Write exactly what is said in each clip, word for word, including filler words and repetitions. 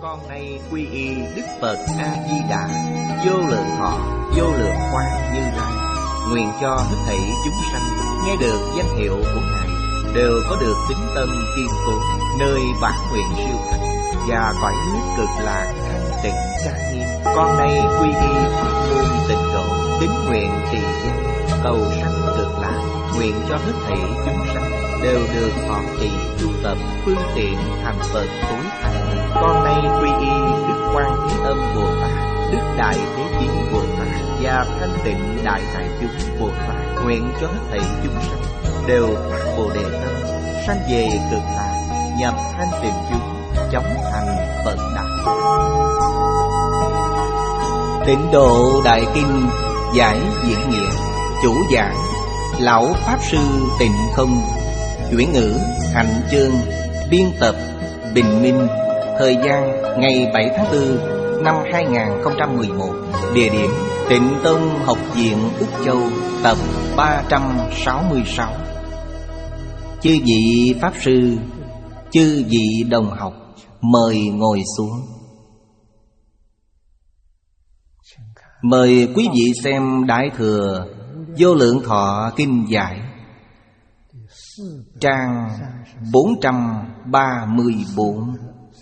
Con nay quy y Đức Phật A Di Đà, vô lượng thọ, vô lượng quang Như Lai. Nguyện cho hết thảy chúng sanh nghe được danh hiệu của Ngài đều có được tín tâm kiên cố, nơi bản nguyện siêu thắng và cõi nước cực lạc thanh tịnh trang nghiêm. Con nay quy y pháp môn tịnh độ, tín nguyện trì danh, cầu sanh cực lạc. Nguyện cho hết thảy chúng sanh đều được thọ trì tu tập phương tiện thành Phật tối thắng. Con nay quy y Đức Quan Thế Âm Bồ Tát, Đức Đại Thế Chí Bồ Tát và Thanh Tịnh Đại Hải Chúng Bồ Tát. Nguyện cho hết thảy chúng sanh đều phát Bồ Đề tâm, sanh về cực lạc, nhập thanh tịnh chúng, chóng thành Phật đạo. Tịnh Độ Đại Kinh giải diễn nghĩa. Chủ giảng Lão Pháp Sư Tịnh Không. Chuyển ngữ Hạnh Chương. Biên tập Bình Minh. Thời gian ngày bảy tháng tư năm hai nghìn không trăm mười một. Địa điểm Tịnh Tông Học viện Úc Châu. Tập ba trăm sáu mươi sáu. Chư vị Pháp Sư, chư vị đồng học, mời ngồi xuống. Mời quý vị xem Đại Thừa Vô Lượng Thọ Kinh Giải, trang bốn trăm ba mươi bốn,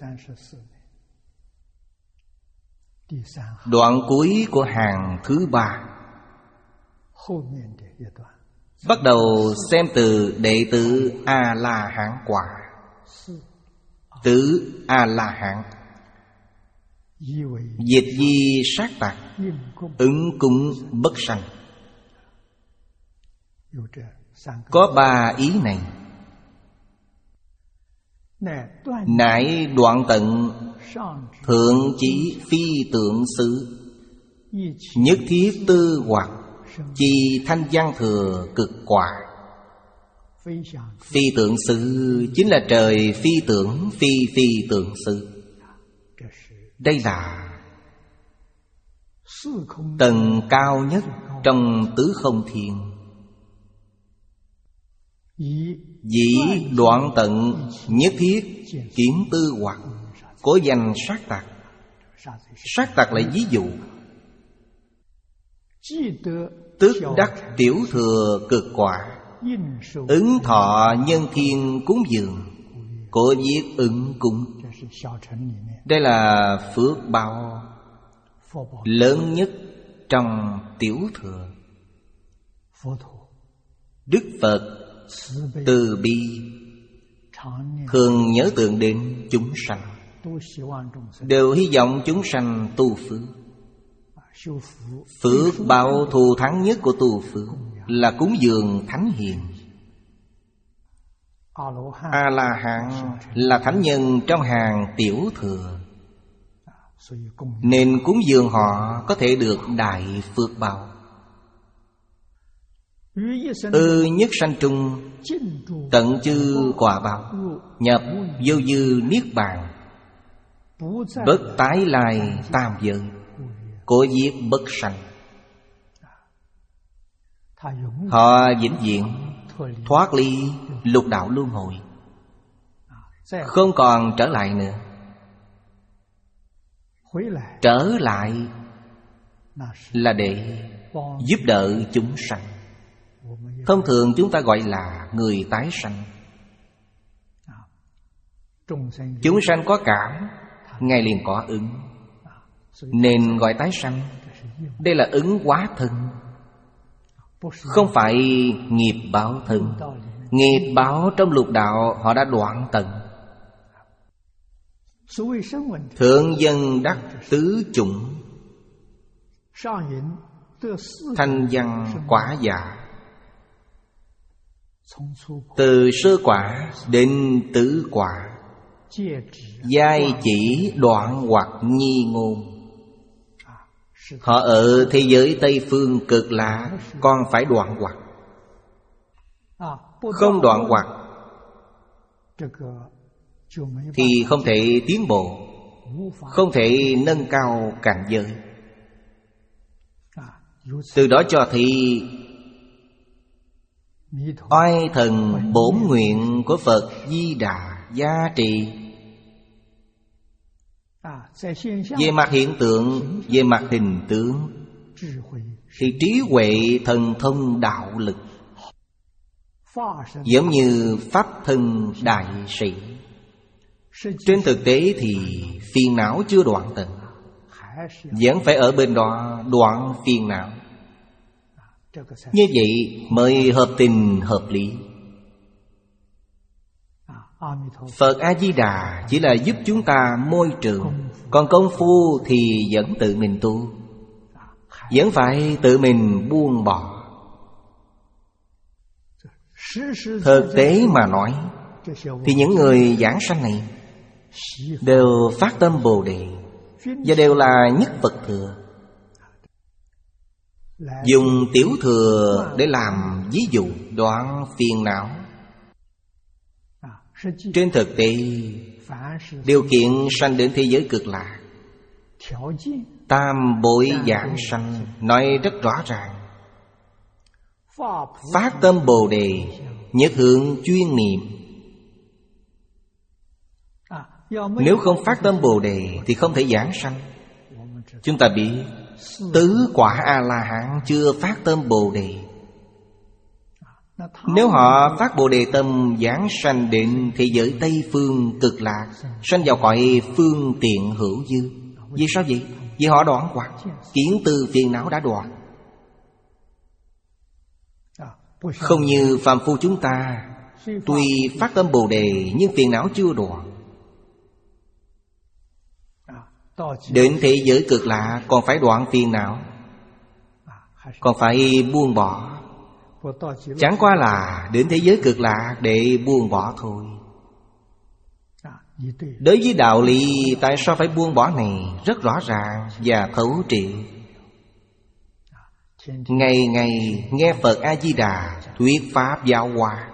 đoạn cuối của hàng thứ ba. Bắt đầu xem từ đệ tử A-la-hán quả. Tứ A-la-hán, diệt di sát tặc, ứng cúng bất sanh. Có ba ý này. Nại đoạn tận thượng chí phi tượng xứ, nhất thiết tư hoặc chi thanh văn thừa cực quả. Phi tượng xứ chính là trời phi tưởng phi phi tượng xứ. Đây là tầng cao nhất trong tứ không thiên. Dĩ đoạn tận nhất thiết kiến tư hoặc, cố danh sát tặc. Sát tặc là ví dụ. Tức đắc tiểu thừa cực quả, ứng thọ nhân thiên cúng dường, cố viết ứng cúng. Đây là phước báo lớn nhất trong tiểu thừa. Đức Phật từ bi thường nhớ tượng đến chúng sanh, đều hy vọng chúng sanh tu phước. Phước báo thù thắng nhất của tu phước là cúng dường thánh hiền. A-la-hán là thánh nhân trong hàng tiểu thừa, nên cúng dường họ có thể được đại phước báo. Ư nhất sanh trung tận chư quả báo, nhập vô dư niết bàn, bất tái lai tam giới, cố giết bất sanh. Họ vĩnh viễn thoát ly lục đạo luân hồi, không còn trở lại nữa. Trở lại là để giúp đỡ chúng sanh. Thông thường chúng ta gọi là người tái sanh. Chúng sanh có cảm, Ngài liền có ứng, nên gọi tái sanh. Đây là ứng hóa thân, không phải nghiệp báo thân. Nghiệp báo trong lục đạo họ đã đoạn tận. Thượng dân đắc tứ chủng, thanh văn quả giả. Từ sơ quả đến tứ quả, giai chỉ đoạn hoặc nhi ngôn. Họ ở thế giới Tây Phương cực lạc, còn phải đoạn hoặc. Không đoạn hoặc thì không thể tiến bộ, không thể nâng cao cảnh giới. Từ đó cho thấy oai thần bổn nguyện của Phật Di Đà giá trị. Về mặt hiện tượng, về mặt hình tướng, thì trí huệ thần thông đạo lực giống như pháp thân đại sĩ. Trên thực tế thì phiền não chưa đoạn tận, vẫn phải ở bên đó đoạn phiền não. Như vậy mới hợp tình hợp lý. Phật A-di-đà chỉ là giúp chúng ta môi trường, còn công phu thì vẫn tự mình tu, vẫn phải tự mình buông bỏ. Thực tế mà nói, thì những người giảng sanh này đều phát tâm Bồ Đề, và đều là nhất Phật thừa. Dùng tiểu thừa để làm ví dụ đoạn phiền não. Trên thực tế, điều kiện sanh đến thế giới cực lạc, tam bội giảng sanh nói rất rõ ràng. Phát tâm Bồ Đề, nhất hướng chuyên niệm. Nếu không phát tâm Bồ Đề thì không thể giảng sanh. Chúng ta biết tứ quả A-la-hán chưa phát tâm Bồ Đề. Nếu họ phát Bồ Đề tâm giảng sanh đến thế giới Tây Phương cực lạc, sanh vào cõi phương tiện hữu dư. Vì sao vậy? Vì họ đoạn hoặc kiến tư phiền não đã đoạn. Không như phàm phu chúng ta, tuy phát tâm Bồ Đề nhưng phiền não chưa đoạn. Đến thế giới cực lạc còn phải đoạn phiền não, còn phải buông bỏ. Chẳng qua là đến thế giới cực lạc để buông bỏ thôi. Đối với đạo lý tại sao phải buông bỏ này rất rõ ràng và thấu triệt. Ngày ngày nghe Phật A-di-đà thuyết pháp giáo hóa,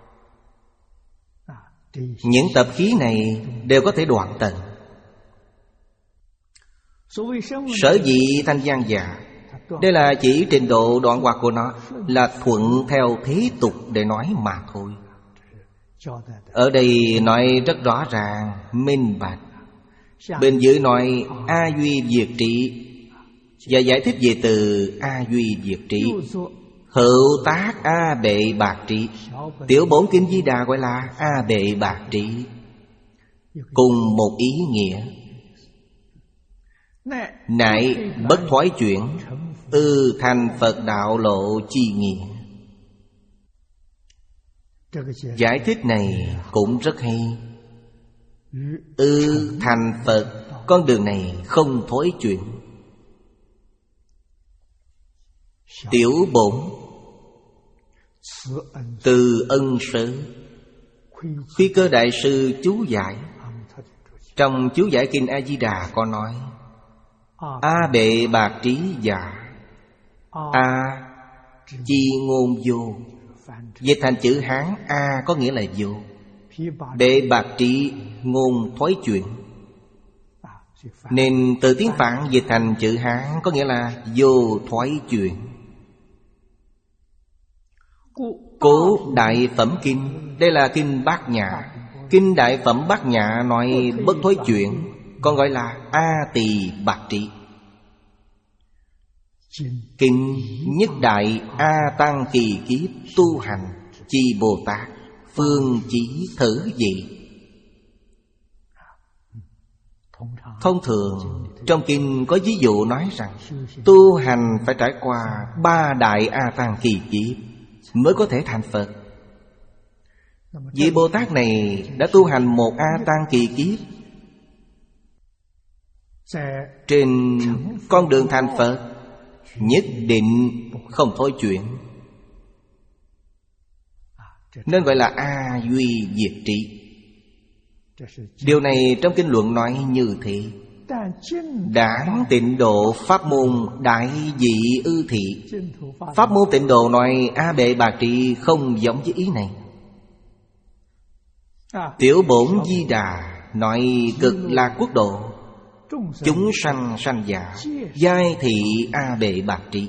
những tập khí này đều có thể đoạn tận. Sở dĩ thành văn giả, đây là chỉ trình độ đoạn hoạt của nó, là thuận theo thế tục để nói mà thôi. Ở đây nói rất rõ ràng, minh bạch. Bên dưới nói A Duy Diệt Trị, và giải thích về từ A Duy Diệt Trị. Hữu tác A Bệ Bạc Trị, tiểu bổn kinh Di Đà gọi là A Bệ Bạc Trị, cùng một ý nghĩa. Nại bất thoái chuyển, ư thành Phật đạo lộ chi nghĩa. Giải thích này cũng rất hay. Ư thành Phật, con đường này không thối chuyển. Tiểu bổn, từ ân sớ. Khi Cơ Đại Sư chú giải, trong chú giải kinh A-di-đà có nói A Bệ Bạc Trí giả. A chi ngôn vô, dịch thành chữ Hán A có nghĩa là vô. Bệ Bạc Trí ngôn thói chuyển, nên từ tiếng Phạn dịch thành chữ Hán có nghĩa là vô thoái chuyển. Cố Đại Phẩm Kinh, đây là kinh Bát Nhã. Kinh Đại Phẩm Bát Nhã nói bất thối chuyển, còn gọi là A Tỳ Bạc Trí. Kinh Nhất Đại A Tăng Kỳ Kiếp Tu Hành Chi Bồ Tát Phương Chí Thử Dị. Thông thường trong kinh có ví dụ nói rằng tu hành phải trải qua ba đại A Tăng Kỳ Kiếp mới có thể thành Phật. Vị Bồ Tát này đã tu hành một A Tăng Kỳ Kiếp, trên con đường thành Phật nhất định không thối chuyển, nên gọi là A Duy Diệt Trị. Điều này trong kinh luận nói như thế. Đảng Tịnh Độ pháp môn đại dị ư thị. Pháp môn Tịnh Độ nói A Bệ Bạc Trị không giống với ý này. Tiểu bổn Di Đà nói cực lạc quốc độ, chúng sanh sanh giả giai thị A Bệ Bạc Trị.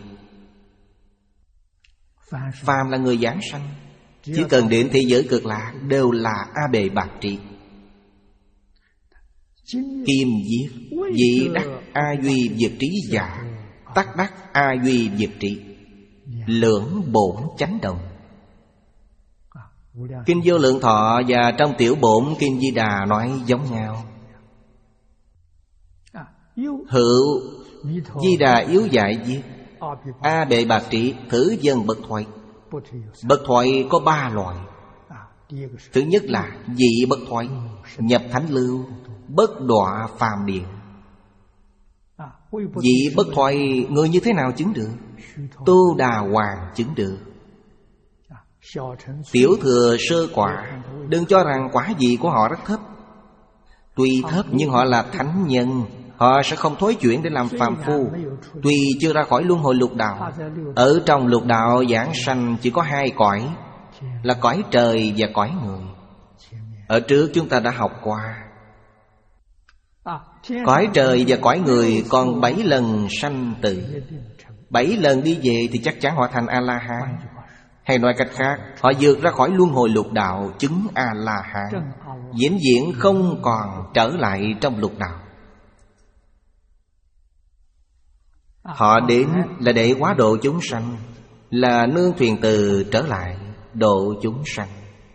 Phàm là người giảng sanh, chỉ cần đến thế giới cực lạc đều là A Bệ Bạc Trị. Kim diết, vị đắc a duy diệt trí giả, tắc đắc a duy diệt trí, lưỡng bổn chánh đồng. Kinh Vô Lượng Thọ và trong tiểu bổn Kinh Di Đà nói giống nhau. Hữu Di Đà yếu dạy viết: A Bệ Bạc Trí, thử dân bất thoại. Bất thoại có ba loại. Thứ nhất là dị bất thoại, nhập thánh lưu, bất đọa phàm địa. Dị bất thoại người như thế nào chứng được? Tu Đà Hoàng chứng được. Tiểu thừa sơ quả, đừng cho rằng quả vị của họ rất thấp. Tuy thấp nhưng họ là thánh nhân, họ sẽ không thối chuyển để làm phàm phu. Tuy chưa ra khỏi luân hồi lục đạo, ở trong lục đạo giảng sanh chỉ có hai cõi, là cõi trời và cõi người. Ở trước chúng ta đã học qua. Cõi trời và cõi người còn bảy lần sanh tử. Bảy lần đi về thì chắc chắn họ thành A-la-hán. Hay nói cách khác, họ vượt ra khỏi luân hồi lục đạo, chứng A-la-hán, vĩnh viễn không còn trở lại trong lục đạo. Họ đến là để hóa độ chúng sanh, là nương thuyền từ trở lại độ chúng sanh.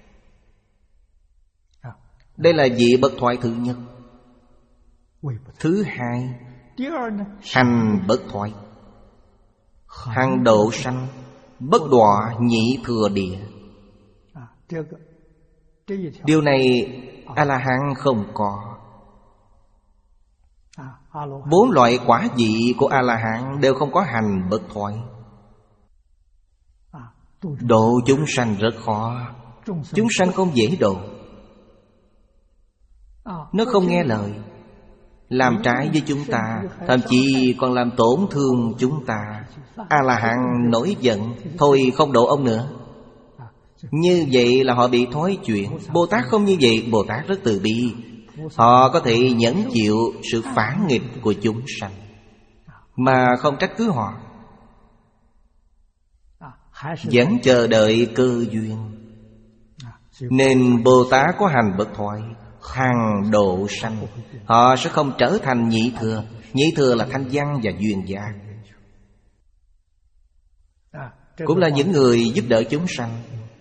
Đây là vị bất thoại thứ nhất. Thứ hai, hành bất thoại, hành độ sanh, bất đọa nhị thừa địa. Điều này A-la-hán không có. Bốn loại quả vị của A-la-hán đều không có hành bất thoại. Độ chúng sanh rất khó. Chúng sanh không dễ độ. Nó không nghe lời, làm trái với chúng ta, thậm chí còn làm tổn thương chúng ta. A-la-hán nổi giận, thôi không độ ông nữa. Như vậy là họ bị thói chuyện. Bồ Tát không như vậy. Bồ Tát rất từ bi. Họ có thể nhẫn chịu sự phản nghịch của chúng sanh mà không trách cứ họ, vẫn chờ đợi cơ duyên. Nên Bồ Tát có hành bất thoại, hằng độ sanh. Họ sẽ không trở thành nhị thừa. Nhị thừa là thanh văn và duyên giác, cũng là những người giúp đỡ chúng sanh.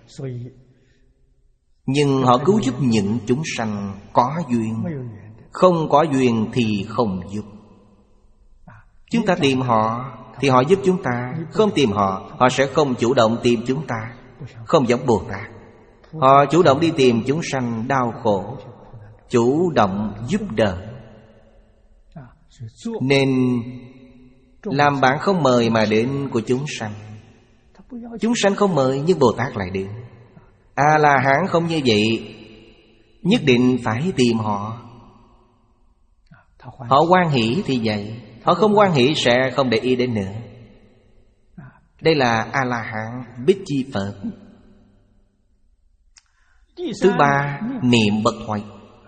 Nhưng họ cứu giúp những chúng sanh có duyên. Không có duyên thì không giúp. Chúng ta tìm họ thì họ giúp chúng ta. Không tìm họ, họ sẽ không chủ động tìm chúng ta. Không giống Bồ Tát, họ chủ động đi tìm chúng sanh đau khổ, chủ động giúp đỡ. Nên làm bạn không mời mà đến của chúng sanh. Chúng sanh không mời nhưng Bồ Tát lại đến. A-la-hán không như vậy, nhất định phải tìm họ. Họ hoan hỷ thì vậy, họ không hoan hỷ sẽ không để ý đến nữa. Đây là A-la-hán Bích Chi Phật. Thứ ba, niệm bất thoại.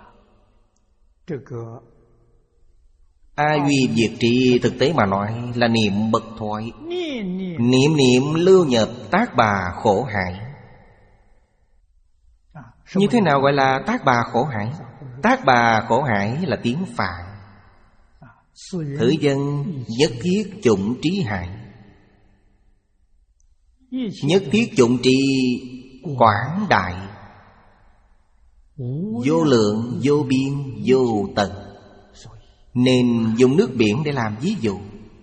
A duy diệt trí thực tế mà nói là niệm bất thoại. Niệm niệm lưu nhập tác bà khổ hại. Như thế nào gọi là tác bà khổ hại? Tác bà khổ hại là tiếng Phạn. Thử dân nhất thiết chủng trí hại. Nhất thiết chủng trí quảng đại, vô lượng, vô biên, vô tận. Nên dùng nước biển để làm ví dụ.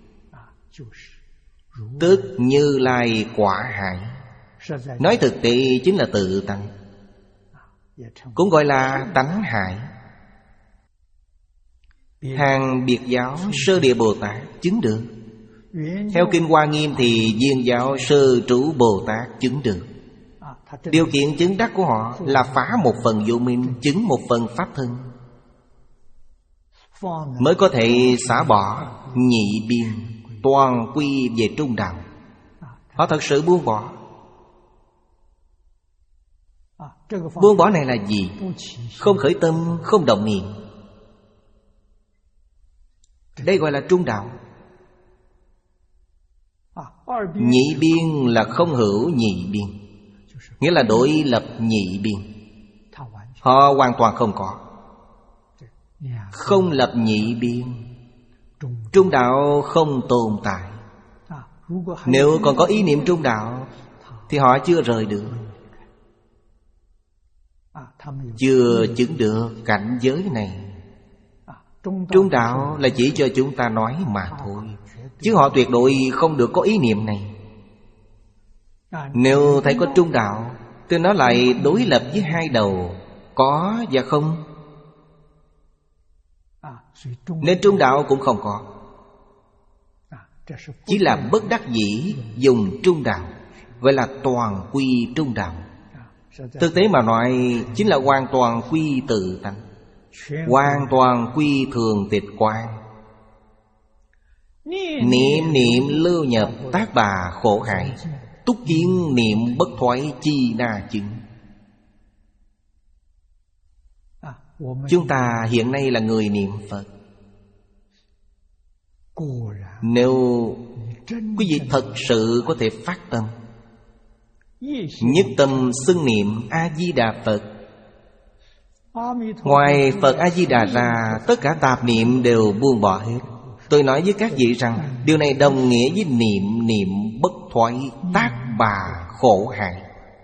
Tức Như Lai quả hải. Nói thực tế chính là tự tánh, cũng gọi là tánh hải. Hàng biệt giáo Sơ Địa Bồ Tát chứng được. Theo Kinh Hoa Nghiêm thì Viên giáo Sơ Trụ Bồ Tát chứng được. Điều kiện chứng đắc của họ là phá một phần vô minh, chứng một phần pháp thân, mới có thể xả bỏ nhị biên, toàn quy về trung đạo. Họ thật sự buông bỏ. Buông bỏ này là gì? Không khởi tâm, không động niệm. Đây gọi là trung đạo. Nhị biên là không hữu nhị biên, nghĩa là đối lập nhị biên. Họ hoàn toàn không có. không lập nhị biên. Trung đạo không tồn tại. Nếu còn có ý niệm trung đạo thì họ chưa rời được, chưa chứng được cảnh giới này. Trung đạo là chỉ cho chúng ta nói mà thôi, chứ họ tuyệt đối không được có ý niệm này. Nếu thấy có trung đạo thì nó lại đối lập với hai đầu có và không, nên trung đạo cũng không có. Chỉ là bất đắc dĩ dùng trung đạo, gọi là toàn quy trung đạo. Thực tế mà nói chính là hoàn toàn quy tự tánh, hoàn toàn quy thường tịch quang. Niệm niệm lưu nhập tác bà khổ hại, túc kiến niệm bất thoái chi na chứng. Chúng ta hiện nay là người niệm Phật. Nếu quý vị thật sự có thể phát tâm, nhất tâm xưng niệm A-di-đà Phật, ngoài Phật A-di-đà ra, tất cả tạp niệm đều buông bỏ hết. Tôi nói với các vị rằng điều này đồng nghĩa với niệm niệm bất thoái tác bà khổ hại.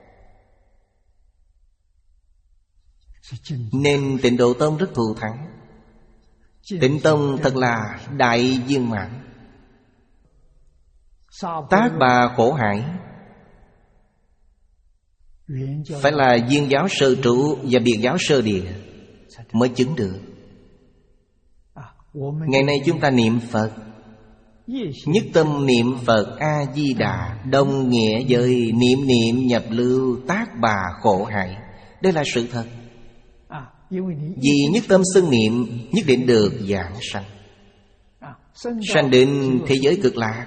Nên Tịnh Độ Tông rất thù thắng. Tịnh Tông thật là đại viên mãn. Tác bà khổ hại phải là viên giáo sơ trụ và biệt giáo sơ địa mới chứng được. Ngày nay chúng ta niệm Phật, nhất tâm niệm Phật A-di-đà, đồng nghĩa với niệm niệm nhập lưu tác bà khổ hại. Đây là sự thật. Vì nhất tâm xưng niệm nhất định được giảng sanh, sanh đến thế giới cực lạc,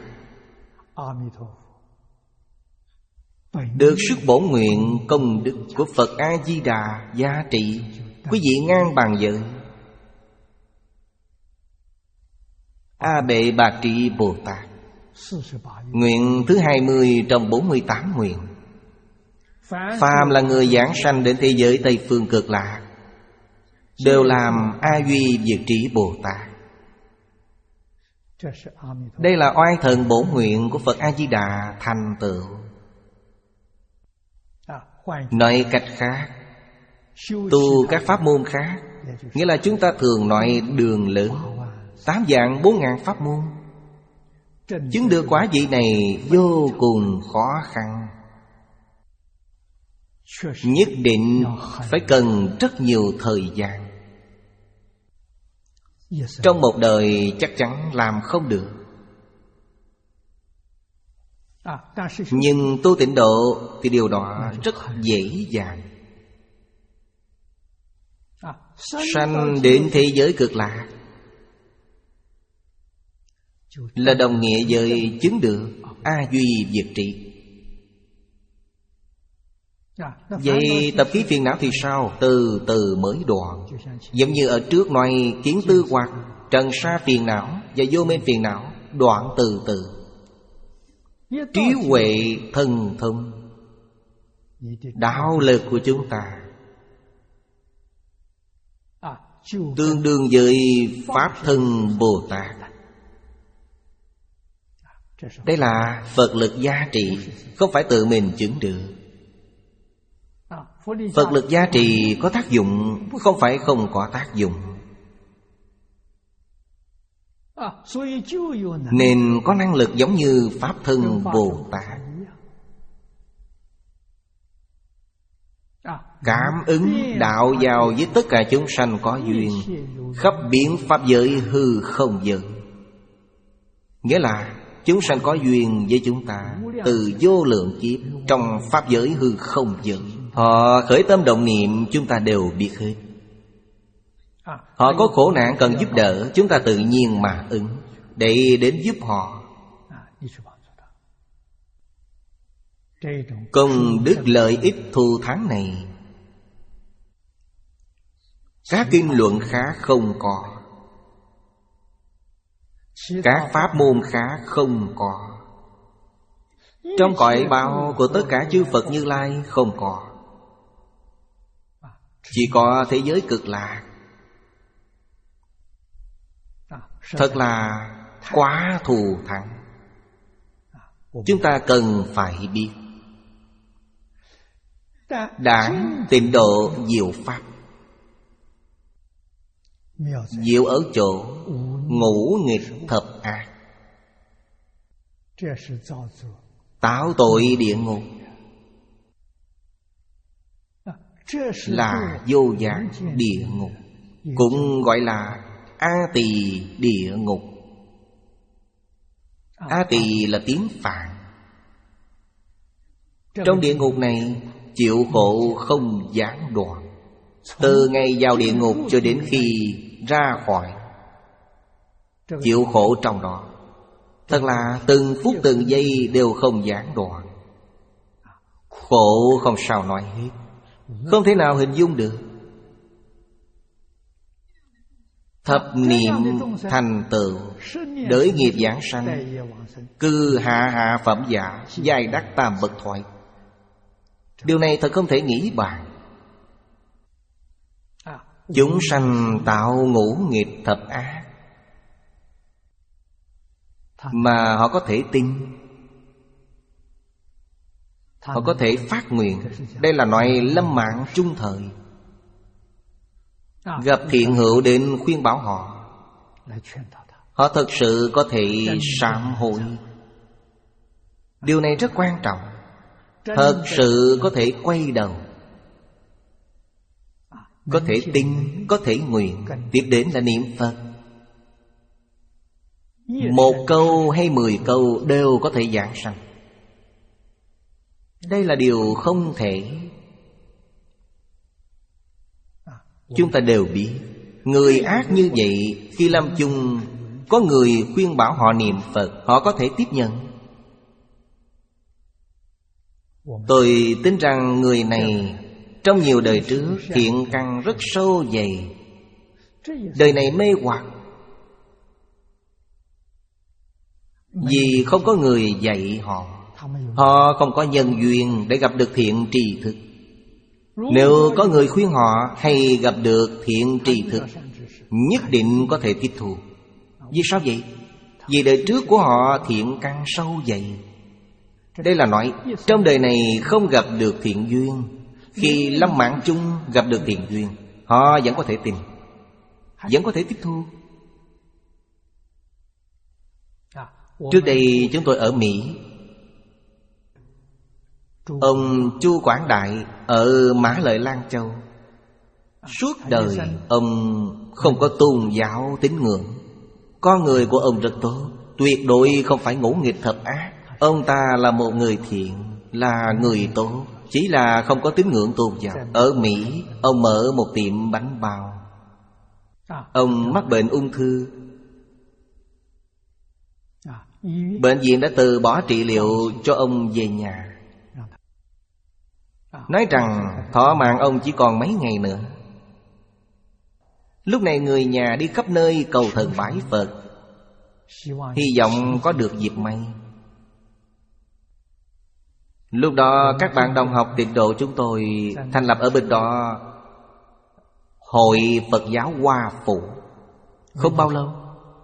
được sức bổn nguyện công đức của Phật A-di-đà giá trị. Quý vị ngang bằng giới A Bệ Bạc Trị Bồ Tát. Nguyện thứ hai mươi trong bốn mươi tám nguyện. Phàm là người giảng sanh đến thế giới Tây Phương cực lạc đều làm A Duy Diệt Trí Bồ Tát. Đây là oai thần bổn nguyện của Phật A-di-đà thành tựu. Nói cách khác, tu các pháp môn khác, nghĩa là chúng ta thường nói đường lớn, tám vạn bốn ngàn pháp môn, chứng được quả vị này vô cùng khó khăn. Nhất định phải cần rất nhiều thời gian. Trong một đời chắc chắn làm không được. Nhưng tu tịnh độ thì điều đó rất dễ dàng. Sanh đến thế giới cực lạc là đồng nghĩa với chứng được A Duy Diệt Trị. Vậy tập khí phiền não thì sao? Từ từ mới đoạn. Giống như ở trước nói kiến tư hoặc, trần sa phiền não và vô minh phiền não, đoạn từ từ. Trí huệ thần thông, đạo lực của chúng ta tương đương với Pháp thân Bồ Tát. Đây là Phật lực gia trị, không phải tự mình chứng được. Phật lực gia trì có tác dụng, không phải không có tác dụng. Nên có năng lực giống như Pháp thân Bồ Tát. Cảm ứng đạo vào với tất cả chúng sanh có duyên, khắp biến pháp giới hư không giới. Nghĩa là chúng sanh có duyên với chúng ta từ vô lượng kiếp trong pháp giới hư không giới. Họ khởi tâm động niệm chúng ta đều biết hết. Họ có khổ nạn cần giúp đỡ, chúng ta tự nhiên mà ứng để đến giúp họ. Công đức lợi ích thù thắng này các kinh luận khác không có, các pháp môn khác không có, trong cõi báo của tất cả chư Phật Như Lai không có. Chỉ có thế giới cực lạc thật là quá thù thắng. Chúng ta cần phải biết. Đảng Tịnh Độ diệu pháp, diệu ở chỗ ngũ nghịch thập ác, tạo tội địa ngục, là vô gián địa ngục, cũng gọi là A Tỳ địa ngục. A Tỳ là tiếng Phạn. Trong địa ngục này chịu khổ không gián đoạn, từ ngày vào địa ngục cho đến khi ra khỏi, chịu khổ trong đó. Thật là từng phút từng giây đều không gián đoạn. Khổ không sao nói hết, không thể nào hình dung được. Thập niệm thành tựu, đới nghiệp giảng sanh, cư hạ hạ phẩm giả, giai đắc tam bậc thoại. Điều này thật không thể nghĩ bàn. Chúng sanh tạo ngũ nghịch thập ác mà họ có thể tin, họ có thể phát nguyện. Đây là nói lâm mạng chung thời. Gặp thiện hữu đến khuyên bảo họ, họ thật sự có thể sám hối. Điều này rất quan trọng. Thật sự có thể quay đầu, có thể tin, có thể nguyện. Tiếp đến là niệm Phật. Một câu hay mười câu đều có thể giảng sanh. Đây là điều không thể. Chúng ta đều biết, người ác như vậy, khi lâm chung có người khuyên bảo họ niệm Phật, họ có thể tiếp nhận. Tôi tin rằng người này trong nhiều đời trước thiện căn rất sâu dày. Đời này mê hoặc vì không có người dạy họ, họ không có nhân duyên để gặp được thiện tri thức. Nếu có người khuyên họ hay gặp được thiện tri thức, nhất định có thể tiếp thu. Vì sao vậy? Vì đời trước của họ thiện căn sâu dày. Đây là nói trong đời này không gặp được thiện duyên, khi lâm mạng chung gặp được thiện duyên, họ vẫn có thể tin, vẫn có thể tiếp thu. Trước đây chúng tôi ở Mỹ. Ông Chu Quảng Đại ở Mã Lợi Lan Châu, suốt đời ông không có tôn giáo tín ngưỡng. Con người của ông rất tốt, tuyệt đối không phải ngũ nghịch thập ác. Ông ta là một người thiện, là người tốt, chỉ là không có tín ngưỡng tôn giáo. Ở Mỹ, ông mở một tiệm bánh bao. Ông mắc bệnh ung thư. Bệnh viện đã từ bỏ trị liệu cho ông về nhà, nói rằng thọ mạng ông chỉ còn mấy ngày nữa. Lúc này người nhà đi khắp nơi cầu thần bái Phật, hy vọng có được dịp may. Lúc đó các bạn đồng học Tịnh Độ chúng tôi thành lập ở bên đó Hội Phật giáo Hoa Phủ. Không bao lâu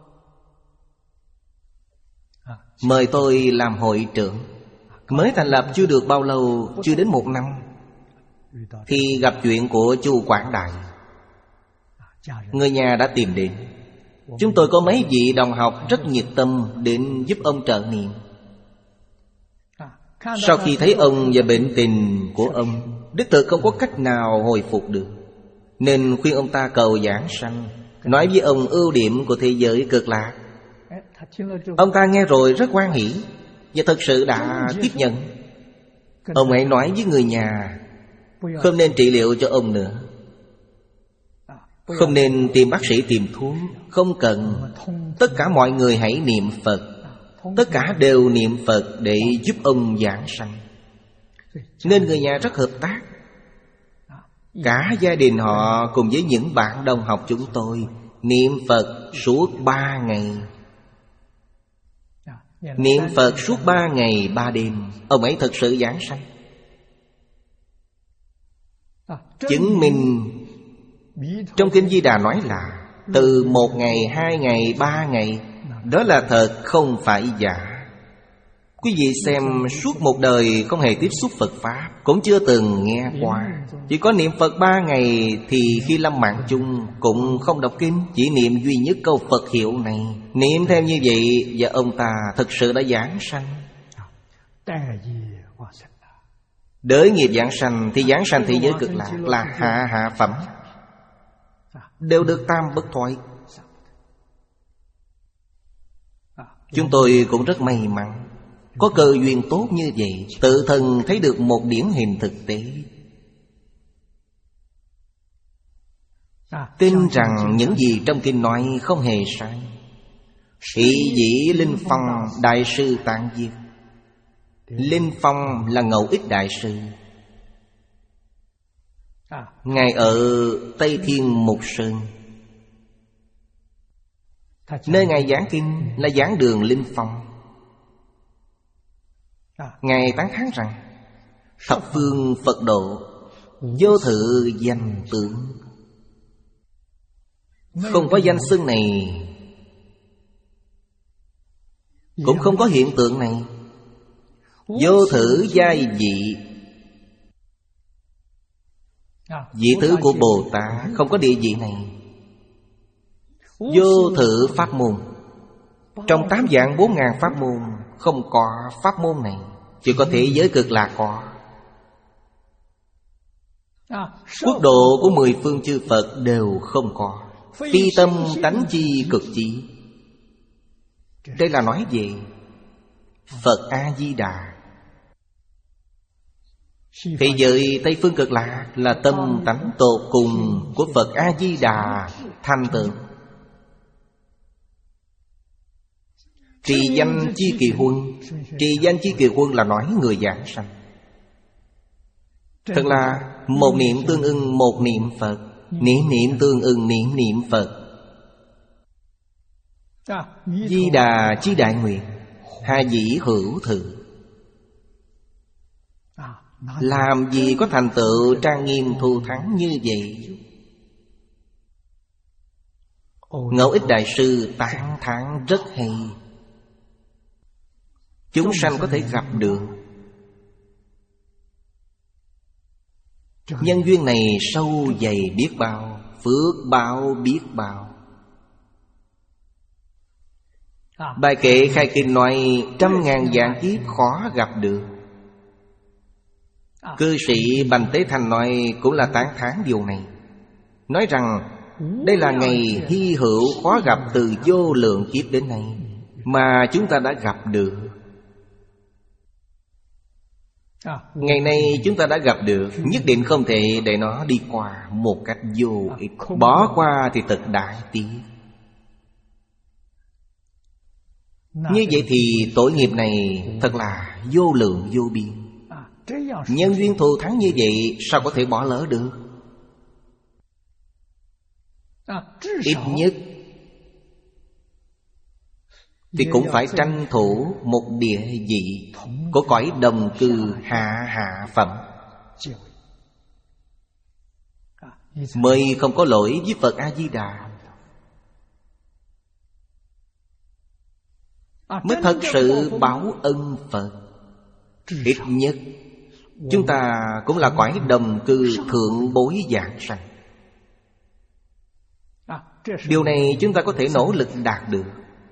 mời tôi làm hội trưởng. Mới thành lập chưa được bao lâu, chưa đến một năm, thì gặp chuyện của Chu Quảng Đại. Người nhà đã tìm đến. Chúng tôi có mấy vị đồng học rất nhiệt tâm đến giúp ông trợ niệm. Sau khi thấy ông và bệnh tình của ông đích thực không có cách nào hồi phục được, nên khuyên ông ta cầu giảng sanh, nói với ông ưu điểm của thế giới Cực Lạc. Ông ta nghe rồi rất hoan hỉ và thật sự đã tiếp nhận. Ông hãy nói với người nhà không nên trị liệu cho ông nữa, không nên tìm bác sĩ tìm thuốc, không cần. Tất cả mọi người hãy niệm Phật, tất cả đều niệm Phật để giúp ông giảng sanh. Nên người nhà rất hợp tác. Cả gia đình họ cùng với những bạn đồng học chúng tôi niệm Phật suốt ba ngày. Niệm Phật suốt ba ngày ba đêm, ông ấy thật sự giảng sanh. Chứng minh trong Kinh Di Đà nói là Từ một ngày, hai ngày, ba ngày, đó là thật, không phải giả. Quý vị xem, suốt một đời không hề tiếp xúc Phật Pháp, cũng chưa từng nghe qua. Chỉ có niệm Phật ba ngày, thì khi lâm mạng chung cũng không đọc kinh, chỉ niệm duy nhất câu Phật hiệu này. Niệm thêm như vậy, và ông ta thực sự đã giảng sanh. Đới nghiệp giảng sanh, thì giảng sanh thế giới cực lạc là hạ hạ phẩm, đều được tam bất thoại. Chúng tôi cũng rất may mắn, có cơ duyên tốt như vậy, tự thân thấy được một điển hình thực tế. Tin rằng những gì trong kinh nói không hề sai. Hỷ dĩ Linh Phong Đại sư Tạng Diệt. Linh Phong là Ngẫu Ích Đại sư. Ngài ở Tây Thiên Mục Sơn. Nơi Ngài giảng kinh là giảng đường Linh Phong. Ngài tán thán rằng thập phương Phật độ, vô thự danh tướng. Không có danh xưng này, cũng không có hiện tượng này. Vô thử giai vị, vị thứ của Bồ Tát không có địa vị này. Vô thử pháp môn, trong tám vạn bốn ngàn pháp môn không có pháp môn này, chỉ có thế giới cực lạc có. Quốc độ của mười phương chư Phật đều không có. Phi tâm tánh chi cực chi. Đây là nói về Phật A-di-đà. Thế giới Tây phương cực lạc là tâm tánh tột cùng của Phật A-di-đà thành tựu. Trì danh chi kỳ huân. Trì danh chi kỳ huân là nói người giảng sanh. Thật là một niệm tương ưng một niệm Phật, niệm niệm tương ưng niệm niệm Phật. Di đà chi đại nguyện, hà dĩ hữu thử. Làm gì có thành tựu trang nghiêm thù thắng như vậy? Ngẫu Ích Đại sư tán thán rất hay. Chúng sanh có thể gặp được. Nhân duyên này sâu dày biết bao, phước báo biết bao. Bài kệ khai kinh nói trăm ngàn vạn kiếp khó gặp được. Cư sĩ Bành Tế Thành nói cũng là tán thán điều này, nói rằng đây là ngày hy hữu khó gặp từ vô lượng kiếp đến nay, mà chúng ta đã gặp được. Ngày nay chúng ta đã gặp được, nhất định không thể để nó đi qua một cách vô ích. Bỏ qua thì thật đáng tiếc. Như vậy thì tội nghiệp này thật là vô lượng vô biên. Nhân duyên thù thắng như vậy sao có thể bỏ lỡ được? Ít nhất thì cũng phải tranh thủ một địa vị của cõi đồng cư hạ hạ phẩm, mới không có lỗi với Phật A-di-đà, mới thật sự báo ân Phật. Ít nhất chúng ta cũng là cõi đồng cư thượng bối giảng sanh. Điều này chúng ta có thể nỗ lực đạt được.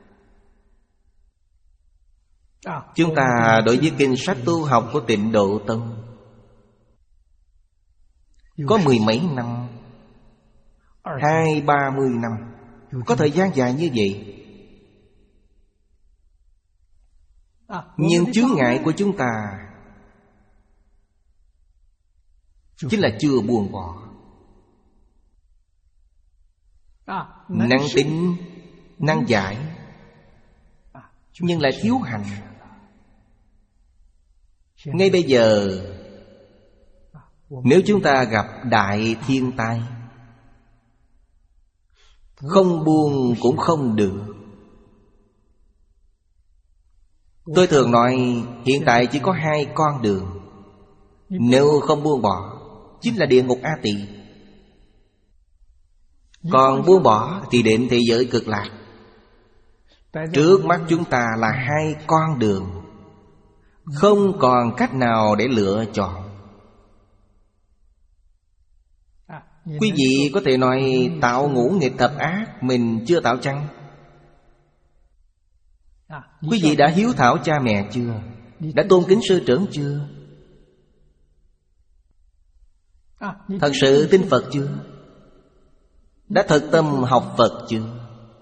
Chúng ta đối với kinh sách tu học của Tịnh Độ Tông có mười mấy năm, hai ba mươi năm, có thời gian dài như vậy. Nhưng chướng ngại của chúng ta chính là chưa buông bỏ. Năng tin, năng giải, nhưng lại thiếu hành. Ngay bây giờ, nếu chúng ta gặp đại thiên tai, không buông cũng không được. Tôi thường nói hiện tại chỉ có hai con đường. Nếu không buông bỏ, chính là địa ngục A Tỳ. Còn buông bỏ thì đến thế giới cực lạc. Trước mắt chúng ta là hai con đường, không còn cách nào để lựa chọn. Quý vị có thể nói tạo ngũ nghịch thập ác mình chưa tạo chăng? Quý vị đã hiếu thảo cha mẹ chưa? Đã tôn kính sư trưởng chưa? Thật sự tin Phật chưa? Đã thực tâm học Phật chưa?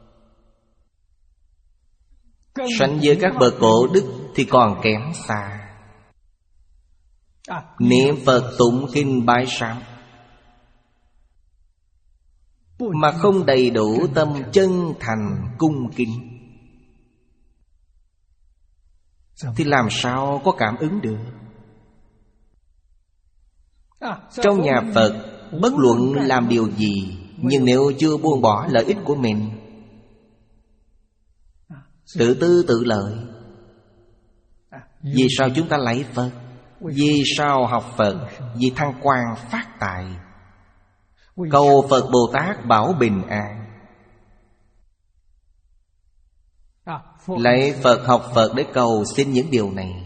Sánh với các bậc cổ đức thì còn kém xa. Niệm Phật tụng kinh bái sám mà không đầy đủ tâm chân thành cung kính thì làm sao có cảm ứng được? Trong nhà Phật, bất luận làm điều gì, nhưng nếu chưa buông bỏ lợi ích của mình, tự tư tự lợi, vì sao chúng ta lấy Phật? Vì sao học Phật? Vì thăng quan phát tài, cầu Phật Bồ Tát bảo bình an. Lấy Phật học Phật để cầu xin những điều này.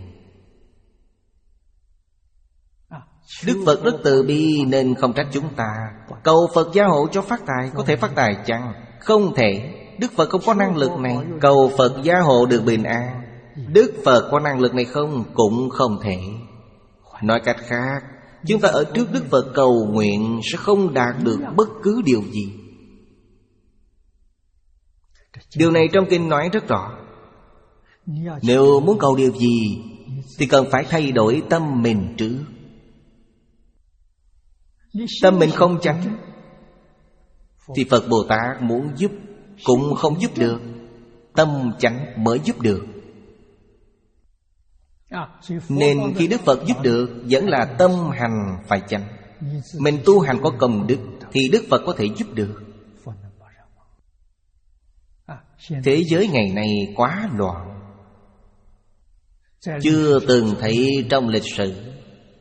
Đức Phật rất từ bi nên không trách chúng ta. Cầu Phật gia hộ cho phát tài, có thể phát tài chăng? Không thể. Đức Phật không có năng lực này. Cầu Phật gia hộ được bình an, Đức Phật có năng lực này không? Cũng không thể. Nói cách khác, chúng ta ở trước Đức Phật cầu nguyện sẽ không đạt được bất cứ điều gì. Điều này trong kinh nói rất rõ. Nếu muốn cầu điều gì thì cần phải thay đổi tâm mình trước. Tâm mình không chánh thì Phật Bồ Tát muốn giúp cũng không giúp được. Tâm chánh mới giúp được. Nên khi Đức Phật giúp được, vẫn là tâm hành phải chánh. Mình tu hành có công đức thì Đức Phật có thể giúp được. Thế giới ngày nay quá loạn, chưa từng thấy trong lịch sử.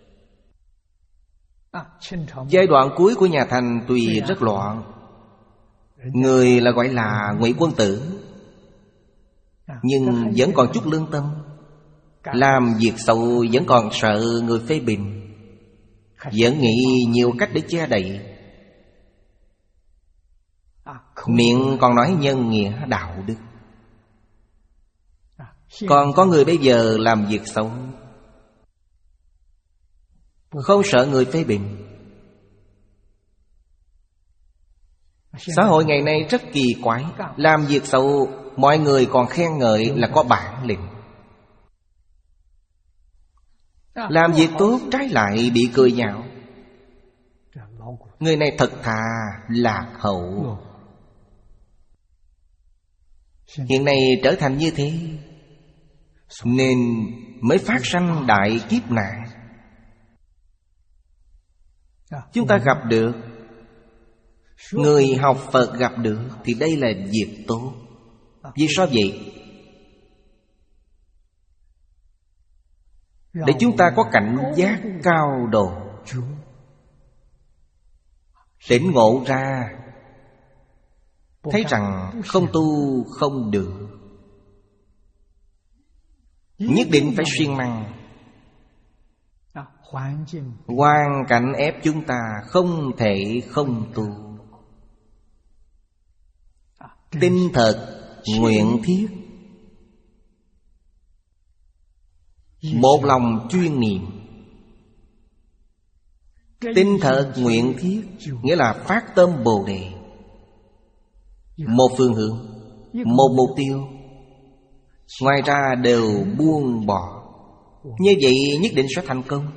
Giai đoạn cuối của nhà Thanh tuy rất loạn, người là gọi là ngụy quân tử, nhưng vẫn còn chút lương tâm. Làm việc xấu vẫn còn sợ người phê bình, vẫn nghĩ nhiều cách để che đậy. Miệng còn nói nhân nghĩa đạo đức. Còn có người bây giờ làm việc xấu không sợ người phê bình. Xã hội ngày nay rất kỳ quái. Làm việc xấu mọi người còn khen ngợi là có bản lĩnh. Làm việc tốt trái lại bị cười nhạo. Người này thật thà lạc hậu. Hiện nay trở thành như thế, nên mới phát sanh đại kiếp nạn. Chúng ta gặp được, người học Phật gặp được thì đây là việc tốt. Vì sao vậy? Để chúng ta có cảnh giác cao độ, tỉnh ngộ ra, thấy rằng không tu không được, nhất định phải siêng năng. Hoàn cảnh ép chúng ta không thể không tu. Tinh thật, nguyện thiết, một lòng chuyên niệm. Tinh thật, nguyện thiết nghĩa là phát tâm Bồ Đề. Một phương hướng, một mục tiêu, ngoài ra đều buông bỏ. Như vậy nhất định sẽ thành công.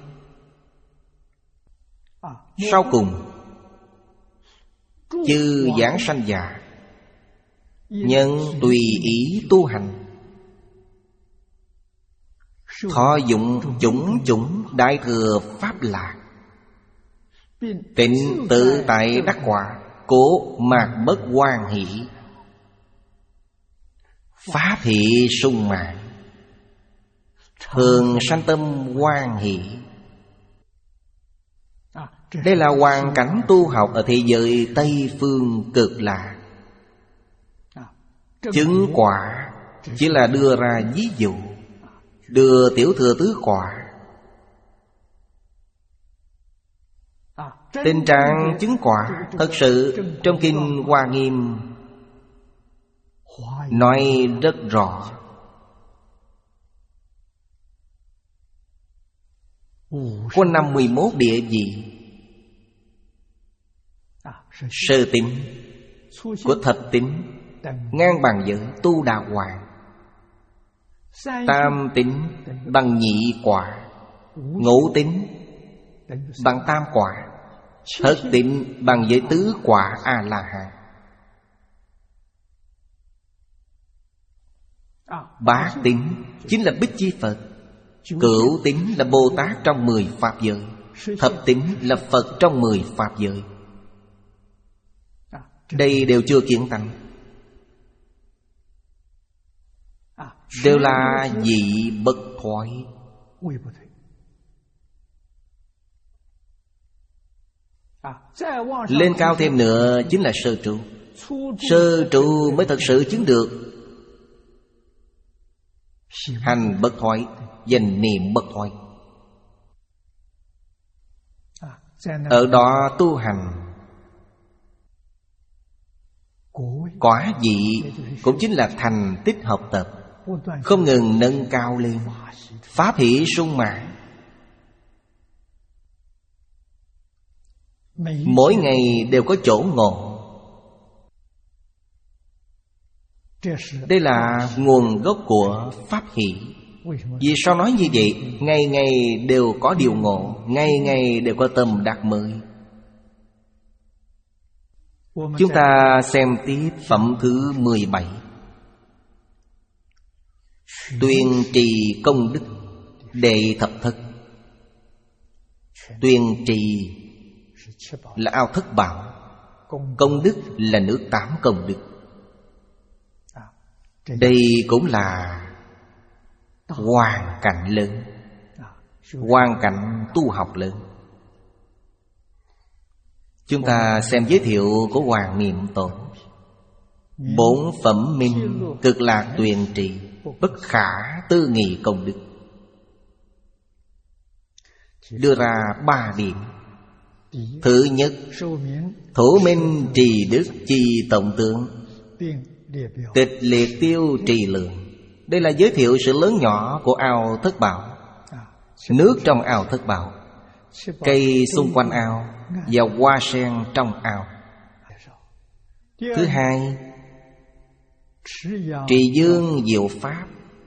Sau cùng, chư giảng sanh già, nhân tùy ý tu hành, thọ dụng chủng chủng đại thừa pháp lạc, tịnh tự tại đắc quả, cố mạc bất hoan hỷ, pháp thị sung mãn, thường sanh tâm hoan hỷ. Đây là hoàn cảnh tu học ở thế giới Tây Phương Cực Lạc. Chứng quả chỉ là đưa ra ví dụ, đưa tiểu thừa tứ quả. Tình trạng chứng quả thật sự trong kinh Hoa Nghiêm nói rất rõ. Có năm mươi mốt địa vị. Sơ tín của thập tín, ngang bằng với tu đà hoàng. Tam tín bằng nhị quả. Ngũ tín bằng tam quả. Thất tín bằng với tứ quả A-la-hán. Bát tín chính là Bích Chi Phật. Cửu tín là Bồ Tát trong mười Pháp giới. Thập tín là Phật trong mười Pháp giới. Đây đều chưa kiến tánh, đều là vị bất thoái. Lên cao thêm nữa chính là sơ trụ. Sơ trụ mới thật sự chứng được hành bất thoái, danh niệm bất thoái. Ở đó tu hành quả vị cũng chính là thành tích học tập, không ngừng nâng cao lên, pháp hỷ sung mãn. Mỗi ngày đều có chỗ ngộ. Đây là nguồn gốc của pháp hỷ. Vì sao nói như vậy? Ngày ngày đều có điều ngộ, ngày ngày đều có tâm đắc mới. Chúng ta xem tiếp phẩm thứ mười bảy. Tuyên trì công đức đệ thập thất. Tuyên trì là ao thất bảo, công đức là nước tám công đức. Đây cũng là hoàn cảnh lớn, hoàn cảnh tu học lớn. Chúng ta xem giới thiệu của Hoàng Niệm Tổ. Bốn phẩm minh cực lạc tuyền trì, bất khả tư nghị công đức. Đưa ra ba điểm. Thứ nhất, thủ minh trì đức chi tổng tướng, tịch liệt tiêu trì lượng. Đây là giới thiệu sự lớn nhỏ của ao thất bảo. Nước trong ao thất bảo, cây xung quanh ao và hoa sen trong ao. Thứ hai, trì dương diệu pháp,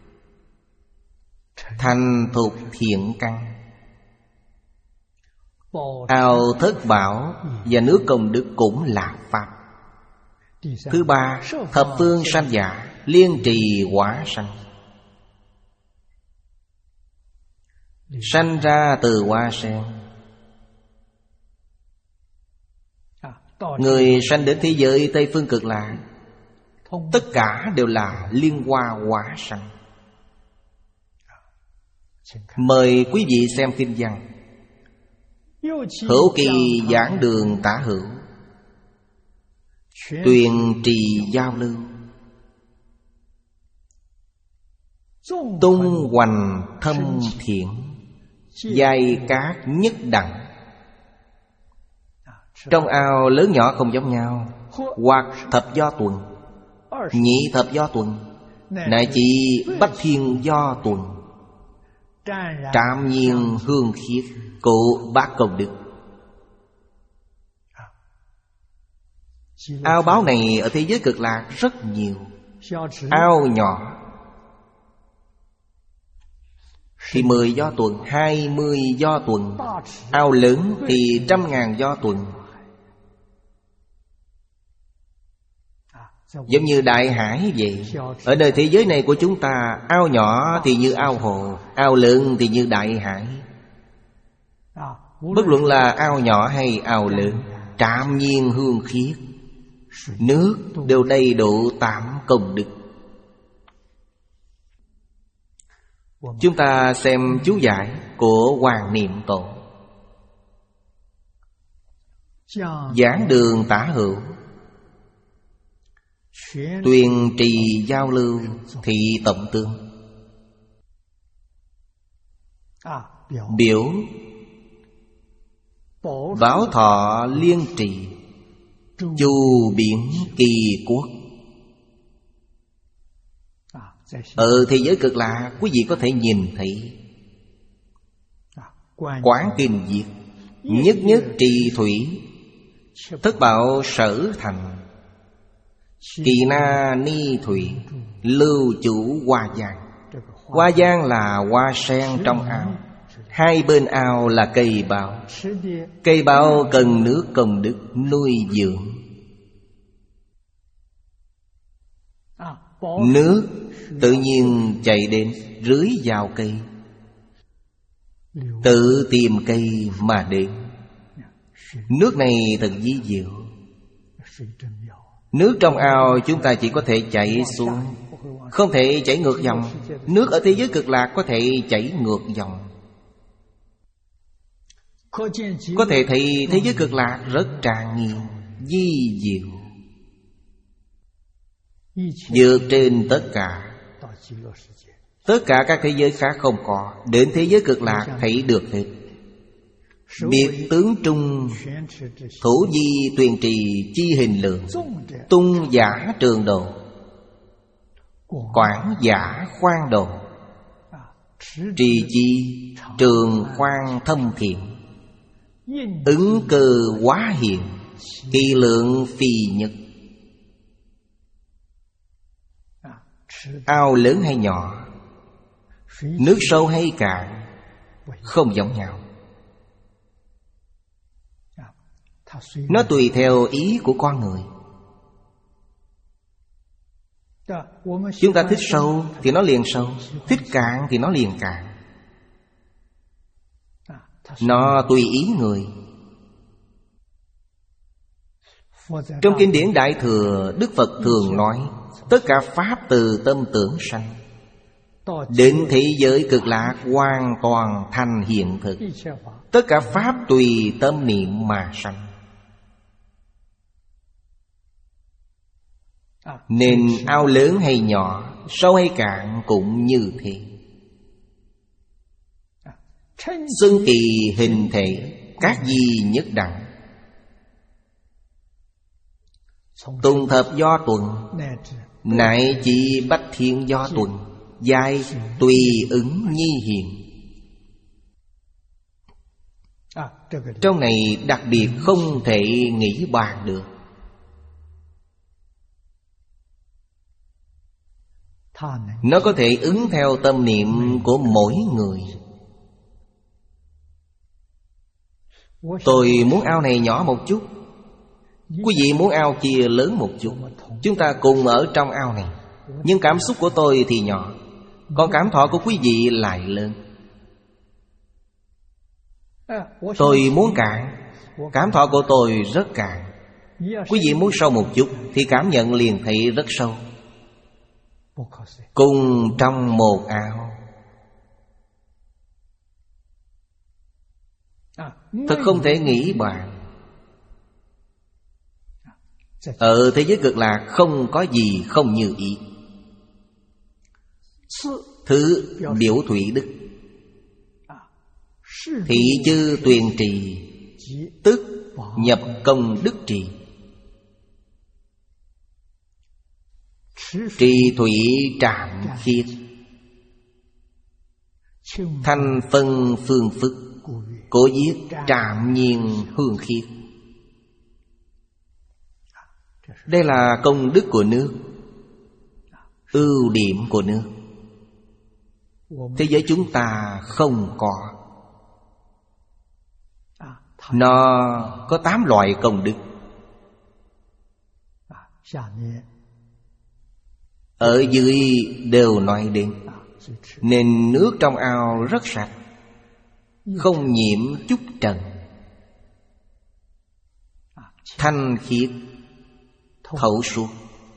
thành thục thiện căn. Ao thất bảo và nước công đức cũng là pháp. Thứ ba, thập phương sanh giả, liên trì quả sanh. Sanh ra từ hoa sen. Người sanh đến thế giới Tây Phương Cực Lạc, tất cả đều là liên hoa quả sanh. Mời quý vị xem kinh văn. Hữu kỳ giảng đường tả hữu, tuyền trì giao lưu, tung hoành thâm thiện, giai cát nhất đẳng. Trong ao lớn nhỏ không giống nhau, hoặc thập do tuần, nhị thập do tuần,乃chỉ bách thiên do tuần. Trạm nhiên hương khiết, cụ bát công đức. Ao báo này ở thế giới Cực Lạc rất nhiều. Ao nhỏ thì mười do tuần, hai mươi do tuần. Ao lớn thì trăm ngàn do tuần. Giống như đại hải vậy. Ở nơi thế giới này của chúng ta, ao nhỏ thì như ao hồ, ao lớn thì như đại hải. Bất luận là ao nhỏ hay ao lớn, trạm nhiên hương khiết, nước đều đầy đủ tám công đức. Chúng ta xem chú giải của Hoàng Niệm Tổ. giảng đường tả hữu, tuyền trì giao lưu, thị tổng tương. Biểu bảo thọ liên trì, chu biển kỳ quốc. Ở thế giới cực lạc, quý vị có thể nhìn thấy Quán Kinh viết: nhất nhất trì thủy, thất bảo sở thành, kỳ na ni thủy, lưu chủ hoa giang. Hoa giang là hoa sen trong ao, hai bên ao là cây bao. Cây bao cần nước công đức nuôi dưỡng. Nước tự nhiên chạy đến rưới vào cây, tự tìm cây mà đến. Nước này thật vi diệu. Nước trong ao chúng ta chỉ có thể chảy xuống, không thể chảy ngược dòng. Nước ở thế giới cực lạc có thể chảy ngược dòng. Có thể thấy thế giới cực lạc rất trang nghiêm, vi diệu, vượt trên tất cả. Tất cả các thế giới khác không có, đến thế giới cực lạc thấy được hết. Biệt tướng trung, thủ di tuyền trì chi hình lượng, tung giả trường độ, quảng giả khoan độ, trì chi trường khoan thâm thiện, ứng cơ quá hiện, kỳ lượng phi nhất. Ao lớn hay nhỏ, nước sâu hay cạn, không giống nhau. Nó tùy theo ý của con người. Chúng ta thích sâu thì nó liền sâu, thích cạn thì nó liền cạn. Nó tùy ý người. Trong kinh điển Đại Thừa, Đức Phật thường nói tất cả pháp từ tâm tưởng sanh, đến thế giới cực lạc hoàn toàn thành hiện thực. Tất cả pháp tùy tâm niệm mà sanh. Nên ao lớn hay nhỏ, sâu hay cạn cũng như thế. Xưng kỳ hình thể, các gì nhất đẳng. Tùng thập do tuần, nại chỉ bách thiên do tuần, giai tùy ứng nhi hiện. Trong này đặc biệt không thể nghĩ bàn được. Nó có thể ứng theo tâm niệm của mỗi người. Tôi muốn ao này nhỏ một chút, quý vị muốn ao kia lớn một chút. Chúng ta cùng ở trong ao này, nhưng cảm xúc của tôi thì nhỏ, còn cảm thọ của quý vị lại lớn. Tôi muốn cạn, cảm thọ của tôi rất cạn. Quý vị muốn sâu một chút thì cảm nhận liền thấy rất sâu. Cùng trong một ao, thật không thể nghĩ bàn. Ở thế giới cực lạc không có gì không như ý. Thứ biểu thủy đức, thị chư tuyền trì, tức nhập công đức trì. Trì thủy trạm khiết, thanh phân phương phức, cổ viết trạm nhiên hương khiết. Đây là công đức của nước, ưu điểm của nước. Thế giới chúng ta không có. Nó có tám loại công đức. Ở dưới đều nói đến. Nên nước trong ao rất sạch, không nhiễm chút trần, thanh khiết, thấu suốt.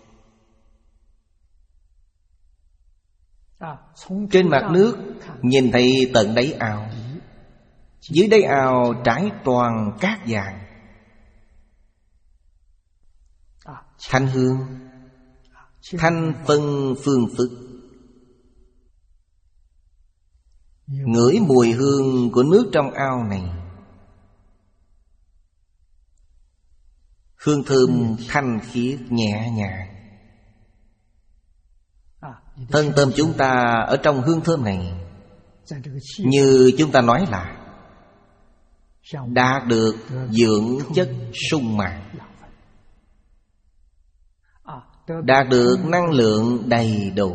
Trên mặt nước nhìn thấy tận đáy ao. Dưới đáy ao trải toàn cát vàng, thanh hương, thanh phân phương phức. Ngửi mùi hương của nước trong ao này, hương thơm thanh khiết nhẹ nhàng. Thân tâm chúng ta ở trong hương thơm này, như chúng ta nói là đạt được dưỡng chất sung mãn, đạt được năng lượng đầy đủ.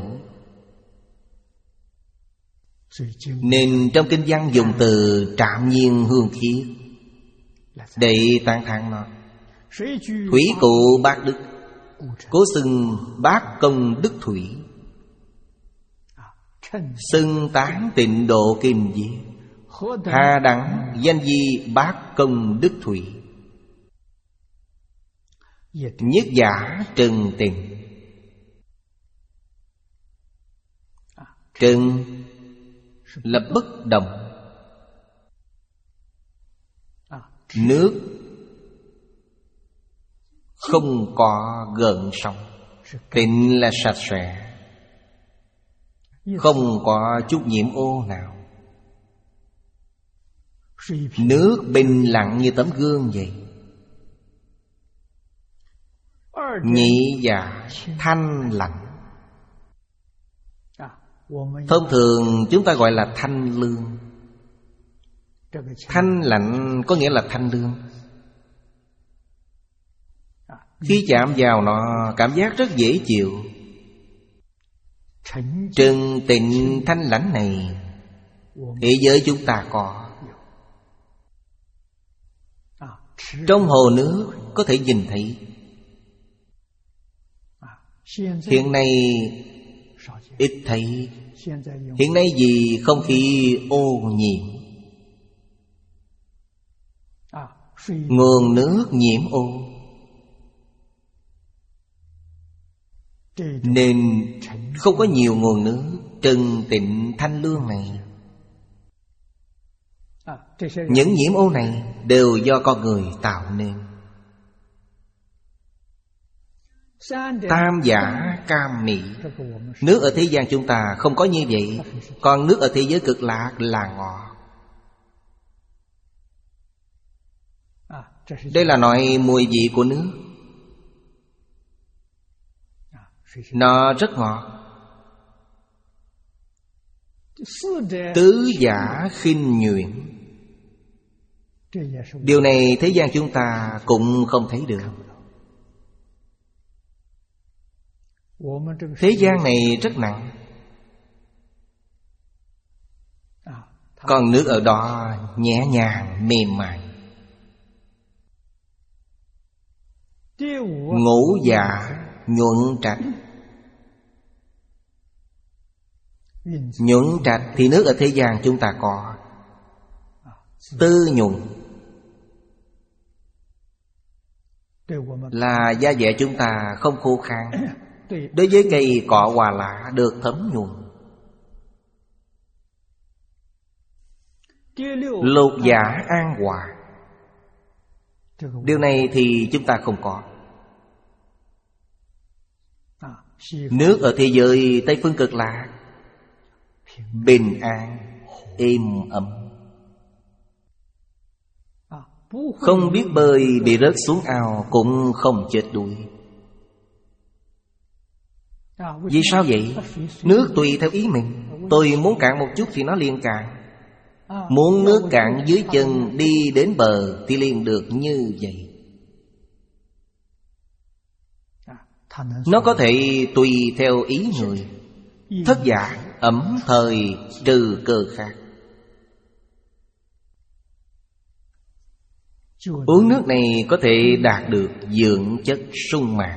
Nên trong kinh văn dùng từ trạm nhiên hương khiết để tán thán nó. Thủy cụ bát đức, cố xưng bát công đức thủy, xưng tán tịnh độ kim diệt, hà đẳng danh di bát công đức thủy. Nhất giả trần tình. Trần là bất động, nước không có gợn sóng. Tịnh là sạch sẽ, không có chút nhiễm ô nào. Nước bình lặng như tấm gương vậy. Nhị giả thanh lạnh. Thông thường chúng ta gọi là thanh lương. Thanh lạnh có nghĩa là thanh lương. Khi chạm vào nó, cảm giác rất dễ chịu. Trần tịnh thanh lãnh này, thế giới chúng ta có. Trong hồ nước có thể nhìn thấy. Hiện nay ít thấy. Hiện nay vì không khí ô nhiễm, nguồn nước nhiễm ô, nên không có nhiều nguồn nước trần tịnh thanh lương này. Những nhiễm ô này đều do con người tạo nên. Tam giả cam mỹ. Nước ở thế gian chúng ta không có như vậy. Còn nước ở thế giới cực lạc là ngọt. Đây là nói mùi vị của nước. Nó rất ngọt. Tứ giả khinh nhuyễn. Điều này thế gian chúng ta cũng không thấy được. Thế gian này rất nặng, còn nước ở đó nhẹ nhàng mềm mại. Ngũ giả nhuận trạch. Nhuận trạch thì nước ở thế gian chúng ta có. Tư nhuận là da dẻ chúng ta không khô khan. Đối với cây cọ hòa lạ được thấm nhuần. Lục giả an hòa. Điều này thì chúng ta không có. Nước ở thế giới Tây Phương Cực Lạc bình an, êm ấm, không biết bơi bị rớt xuống ao cũng không chết đuối. Vì sao vậy? Nước tùy theo ý mình. Tôi muốn cạn một chút thì nó liền cạn. Muốn nước cạn dưới chân đi đến bờ thì liền được như vậy. Nó có thể tùy theo ý người. Thất giả ẩm thời trừ cơ khác. Uống nước này có thể đạt được dưỡng chất sung mãn,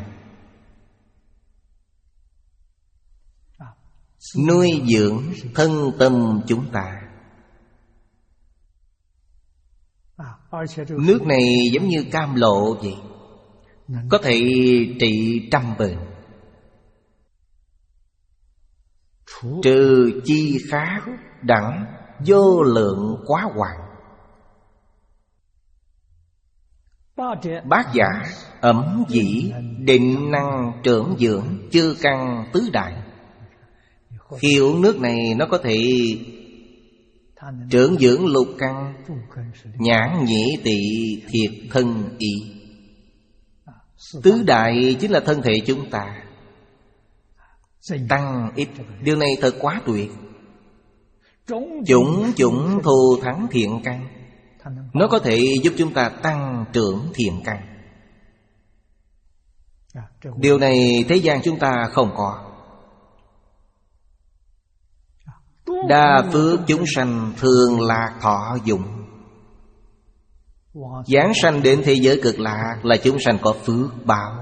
nuôi dưỡng thân tâm chúng ta. Nước này giống như cam lộ vậy, có thể trị trăm bệnh, trừ chi khác đẳng vô lượng quá hoạn. Bát giả ẩm dĩ định năng trưởng dưỡng chư căn tứ đại. Khi uống nước này nó có thể trưởng dưỡng lục căn, nhãn nhĩ tỵ thiệt thân ý. Tứ đại chính là thân thể chúng ta. Tăng ít, điều này thật quá tuyệt. Chủng chủng thù thắng thiện căn, nó có thể giúp chúng ta tăng trưởng thiện căn. Điều này thế gian chúng ta không có. Đa phước chúng sanh thường lạc thọ dụng. Giáng sanh đến thế giới cực lạc là chúng sanh có phước báo.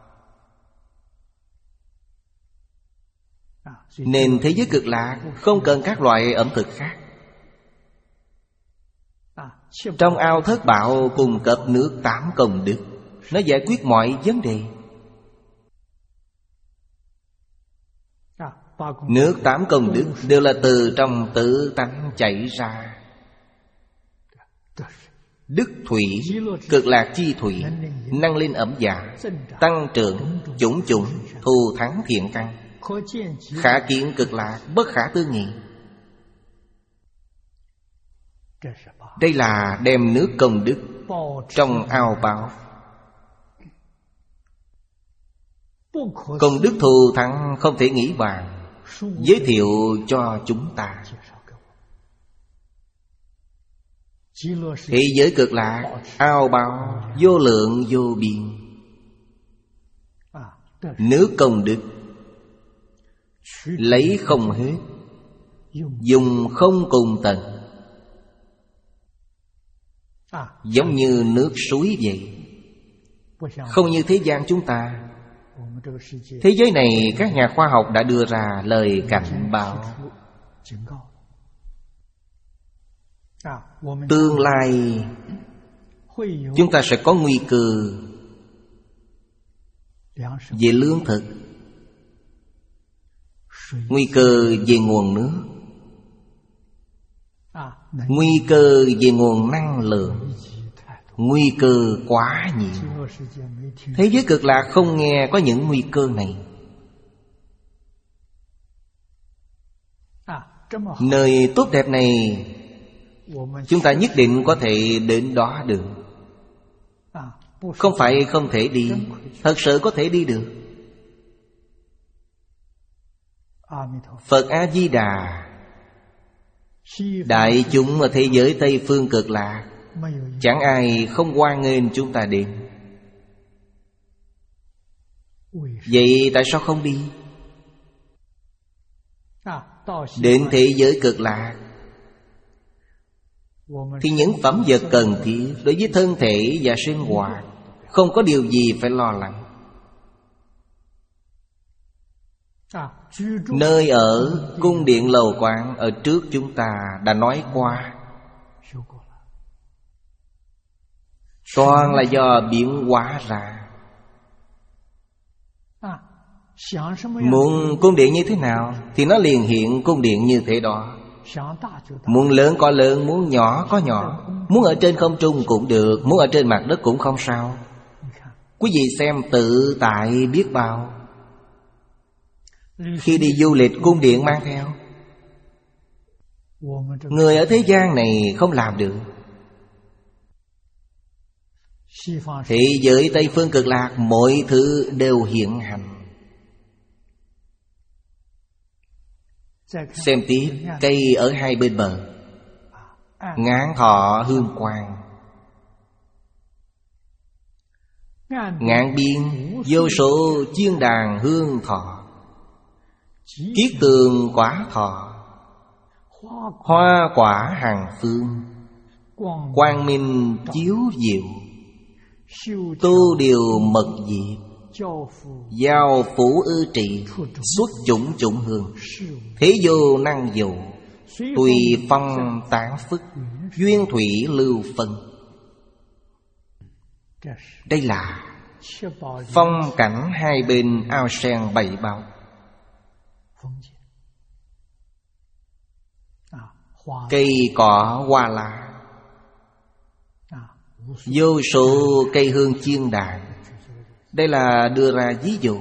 Nên thế giới cực lạc không cần các loại ẩm thực khác. Trong ao Thất Bảo cung cấp nước tám công đức, nó giải quyết mọi vấn đề. Nước tám công đức đều là từ trong tự tánh chảy ra. Đức thủy, cực lạc chi thủy, năng lên ẩm dạ, tăng trưởng chủng chủng thù thắng thiện căn. Khả kiến cực lạc, bất khả tư nghị. Đây là đem nước công đức trong ao báo. Công đức thù thắng không thể nghĩ bàn, giới thiệu cho chúng ta. Thế giới cực lạc ao báo vô lượng vô biên. Nước công đức lấy không hết, dùng không cùng tận. Giống như nước suối vậy, không như thế gian chúng ta. Thế giới này các nhà khoa học đã đưa ra lời cảnh báo. Tương lai chúng ta sẽ có nguy cơ về lương thực, nguy cơ về nguồn nước, nguy cơ về nguồn năng lượng, nguy cơ quá nhiều. Thế giới cực lạc không nghe có những nguy cơ này. Nơi tốt đẹp này chúng ta nhất định có thể đến đó được. Không phải không thể đi, thật sự có thể đi được. Phật A-di-đà, đại chúng ở thế giới Tây Phương cực lạc, chẳng ai không hoan nghênh chúng ta đến. Vậy tại sao không đi? Đến thế giới cực lạc thì những phẩm vật cần thiết đối với thân thể và sinh hoạt, không có điều gì phải lo lắng. Nơi ở, cung điện lầu quán ở trước chúng ta đã nói qua, toàn là do biến hóa ra. Muốn cung điện như thế nào thì nó liền hiện cung điện như thế đó. Muốn lớn có lớn, muốn nhỏ có nhỏ. Muốn ở trên không trung cũng được, muốn ở trên mặt đất cũng không sao. Quý vị xem tự tại biết bao. Khi đi du lịch cung điện mang theo, người ở thế gian này không làm được. Thế giới Tây Phương cực lạc mọi thứ đều hiện hành. Xem tiếp cây ở hai bên bờ, ngạn thọ hương quang. Ngạn biên vô số chiên đàn hương thọ, kiết tường quả thọ, hoa quả hàng phương, quang minh chiếu diệu, tu điều mật diệp, giao phủ ư trị, xuất chủng chủng hương, thế vô năng dụ, tùy phong tán phức, duyên thủy lưu phân. Đây là phong cảnh hai bên ao sen bảy bao. Cây cỏ hoa lá, vô số cây hương chiên đàn. Đây là đưa ra ví dụ.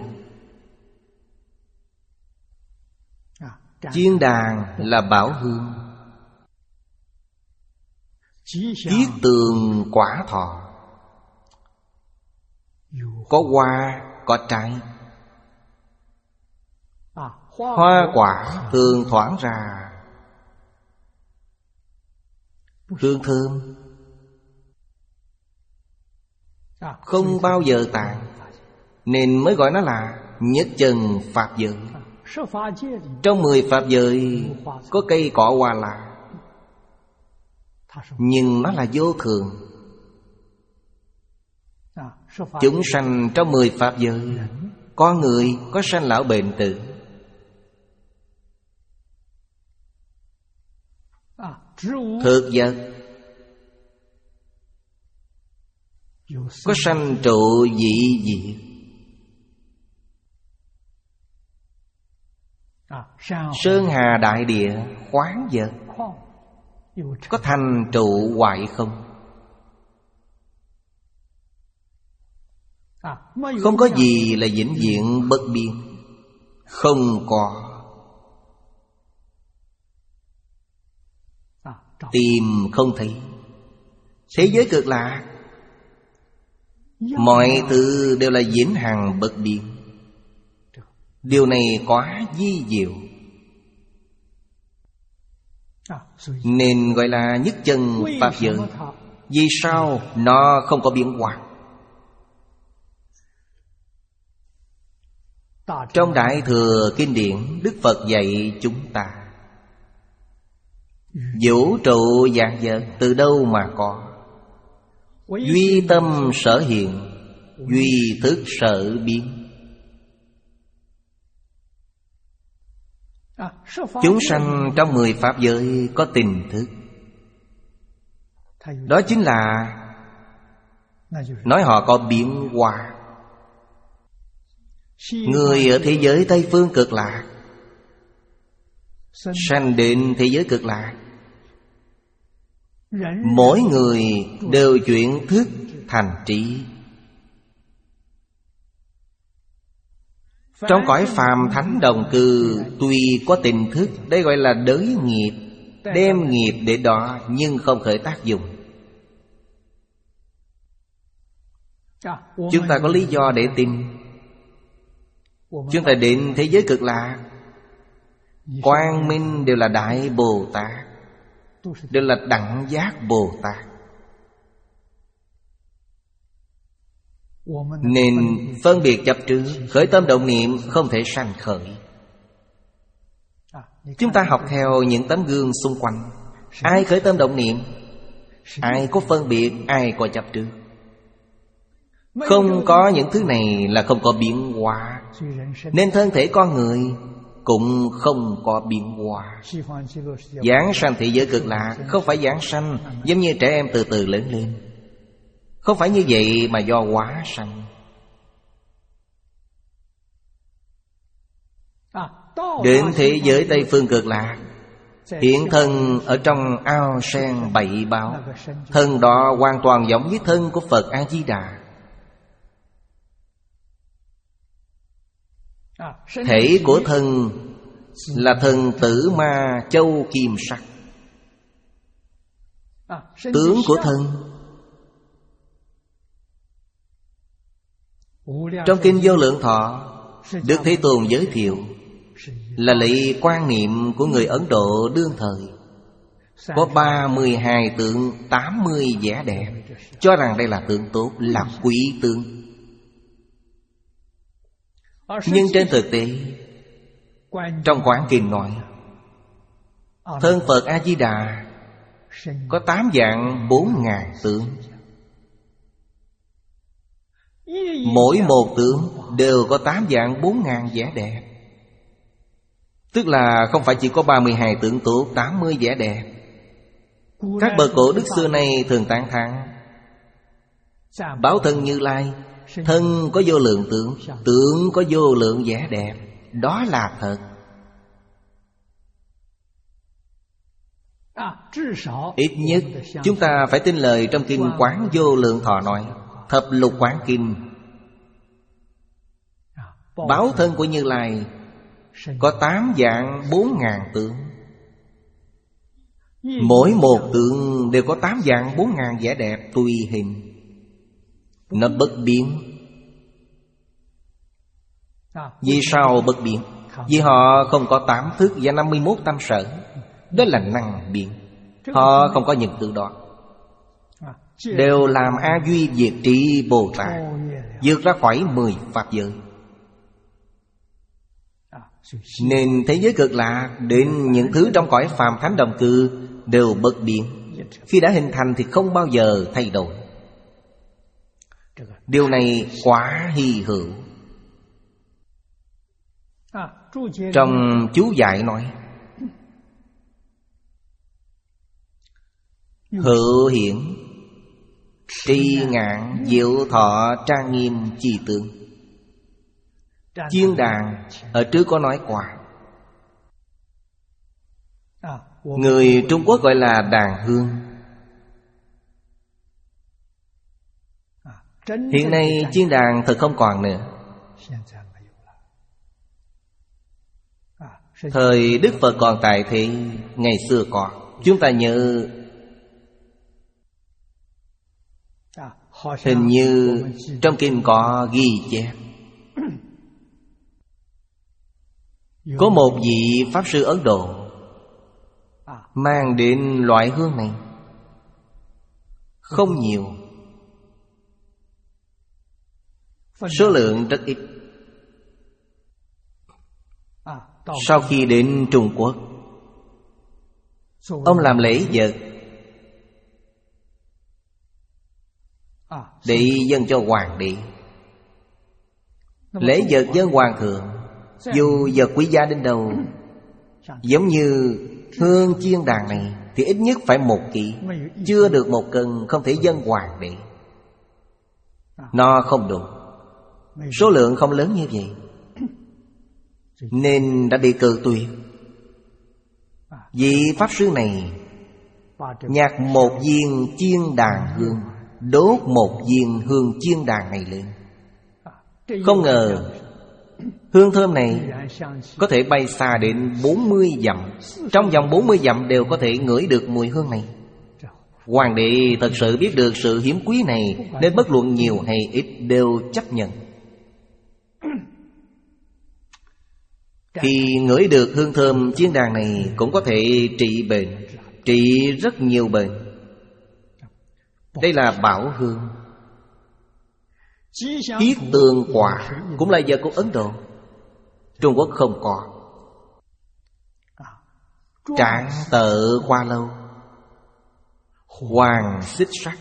Chiên đàn là bảo hương, viết tường quả thọ, có hoa, có trái. Hoa quả thường thoảng ra hương thơm, không bao giờ tàn, nên mới gọi nó là nhất chân pháp giới. Trong mười pháp giới có cây cỏ hoa lá, nhưng nó là vô thường. Chúng sanh trong mười pháp giới, có người có sanh lão bệnh tử, thực vật có sanh trụ dị diệt. Sơn hà đại địa khoáng vật có thành trụ hoại không. Không có gì là vĩnh viễn bất biến. Không có. Tìm không thấy. Thế giới cực lạc, mọi thứ đều là vĩnh hằng bất biến. Điều này quá vi diệu, nên gọi là nhất chân pháp giới. Vì sao nó không có biến hóa? Trong Đại Thừa Kinh Điển, Đức Phật dạy chúng ta vũ trụ vạn vật từ đâu mà có? Duy tâm sở hiện, duy thức sở biến. Chúng sanh trong mười pháp giới có tình thức. Đó chính là nói họ có biến hóa. Người ở thế giới Tây Phương Cực Lạc sanh đến thế giới Cực Lạc, mỗi người đều chuyển thức thành trí. Trong cõi phàm thánh đồng cư tuy có tình thức, đây gọi là đới nghiệp, đem nghiệp để đó nhưng không khởi tác dụng. Chúng ta có lý do để tin. Chúng ta đến thế giới Cực Lạc, Quang Minh đều là Đại Bồ Tát, đều là Đẳng Giác Bồ Tát. Nên phân biệt chấp trước, khởi tâm động niệm không thể sanh khởi. Chúng ta học theo những tấm gương xung quanh. Ai khởi tâm động niệm? Ai có phân biệt? Ai có chấp trước? Không có những thứ này là không có biến hóa. Nên thân thể con người cũng không có biến hóa. Giảng sanh thế giới Cực Lạc không phải giảng sanh giống như trẻ em từ từ lớn lên. Không phải như vậy mà do hóa sanh. Đến thế giới Tây Phương Cực Lạc, hiện thân ở trong ao sen bảy báo. Thân đó hoàn toàn giống với thân của Phật A-di-đà. Thể của thân là thần Tử Ma Châu Kim Sắc. Tướng của thân trong Kinh Vô Lượng Thọ, Đức Thế Tôn giới thiệu là lấy quan niệm của người Ấn Độ đương thời. Có ba mươi hai tượng, tám mươi vẻ đẹp, cho rằng đây là tượng tốt, là quý tướng. Nhưng trên thực tế, trong Quán Kinh nói, thân Phật A-di-đà có tám vạn bốn ngàn tướng. Mỗi một tướng đều có tám vạn bốn ngàn vẻ đẹp. Tức là không phải chỉ có ba mươi hai tướng tốt, tám mươi vẻ đẹp. Các bậc cổ đức xưa nay thường tán thán báo thân Như Lai, thân có vô lượng tướng, tướng có vô lượng vẻ đẹp. Đó là thật. Ít nhất chúng ta phải tin lời trong Kinh Quán Vô Lượng Thọ nói: Thập lục quán kim, báo thân của Như Lai có tám vạn bốn ngàn tướng. Mỗi một tượng đều có tám vạn bốn ngàn vẻ đẹp tùy hình. Nó bất biến. Vì sao bất biến? Vì họ không có tám thức và năm mươi mốt tâm sở. Đó là năng biến. Họ không có những từ đó. Đều làm A Duy Diệt Trị Bồ Tát, vượt ra khỏi mười pháp giới. Nên thế giới cực lạc đến những thứ trong cõi phàm thánh đồng cư đều bất biến. Khi đã hình thành thì không bao giờ thay đổi. Điều này quá hy hữu. Trong chú giải nói: hữu hiển tri ngạn diệu thọ trang nghiêm chi tướng. Chiên đàn ở trước có nói qua. Người Trung Quốc gọi là đàn hương. Hiện nay chiên đàn thật không còn nữa. Thời Đức Phật còn tại thì ngày xưa có. Chúng ta nhớ, hình như trong kinh có ghi chép, có một vị Pháp Sư Ấn Độ mang đến loại hương này. Không nhiều, số lượng rất ít. Sau khi đến Trung Quốc, ông làm lễ vật để dâng cho hoàng đế. Lễ vật dâng hoàng thượng, dù vật quý giá đến đâu, giống như hương chiên đàn này thì ít nhất phải một kỷ. Chưa được một cân không thể dâng hoàng đế. Nó không đủ. Số lượng không lớn như vậy, nên đã bị cự tuyệt. Vị Pháp Sư này nhặt một viên chiên đàn hương, đốt một viên hương chiên đàn này lên. Không ngờ hương thơm này có thể bay xa đến bốn mươi dặm. Trong vòng bốn mươi dặm đều có thể ngửi được mùi hương này. Hoàng đế thật sự biết được sự hiếm quý này, nên bất luận nhiều hay ít đều chấp nhận. Khi ngửi được hương thơm chiên đàn này cũng có thể trị bệnh, trị rất nhiều bệnh. Đây là bảo hương. Kiết tường quả cũng là vật của Ấn Độ. Trung Quốc không có. Trảng tự qua lâu, hoàng xích sắc,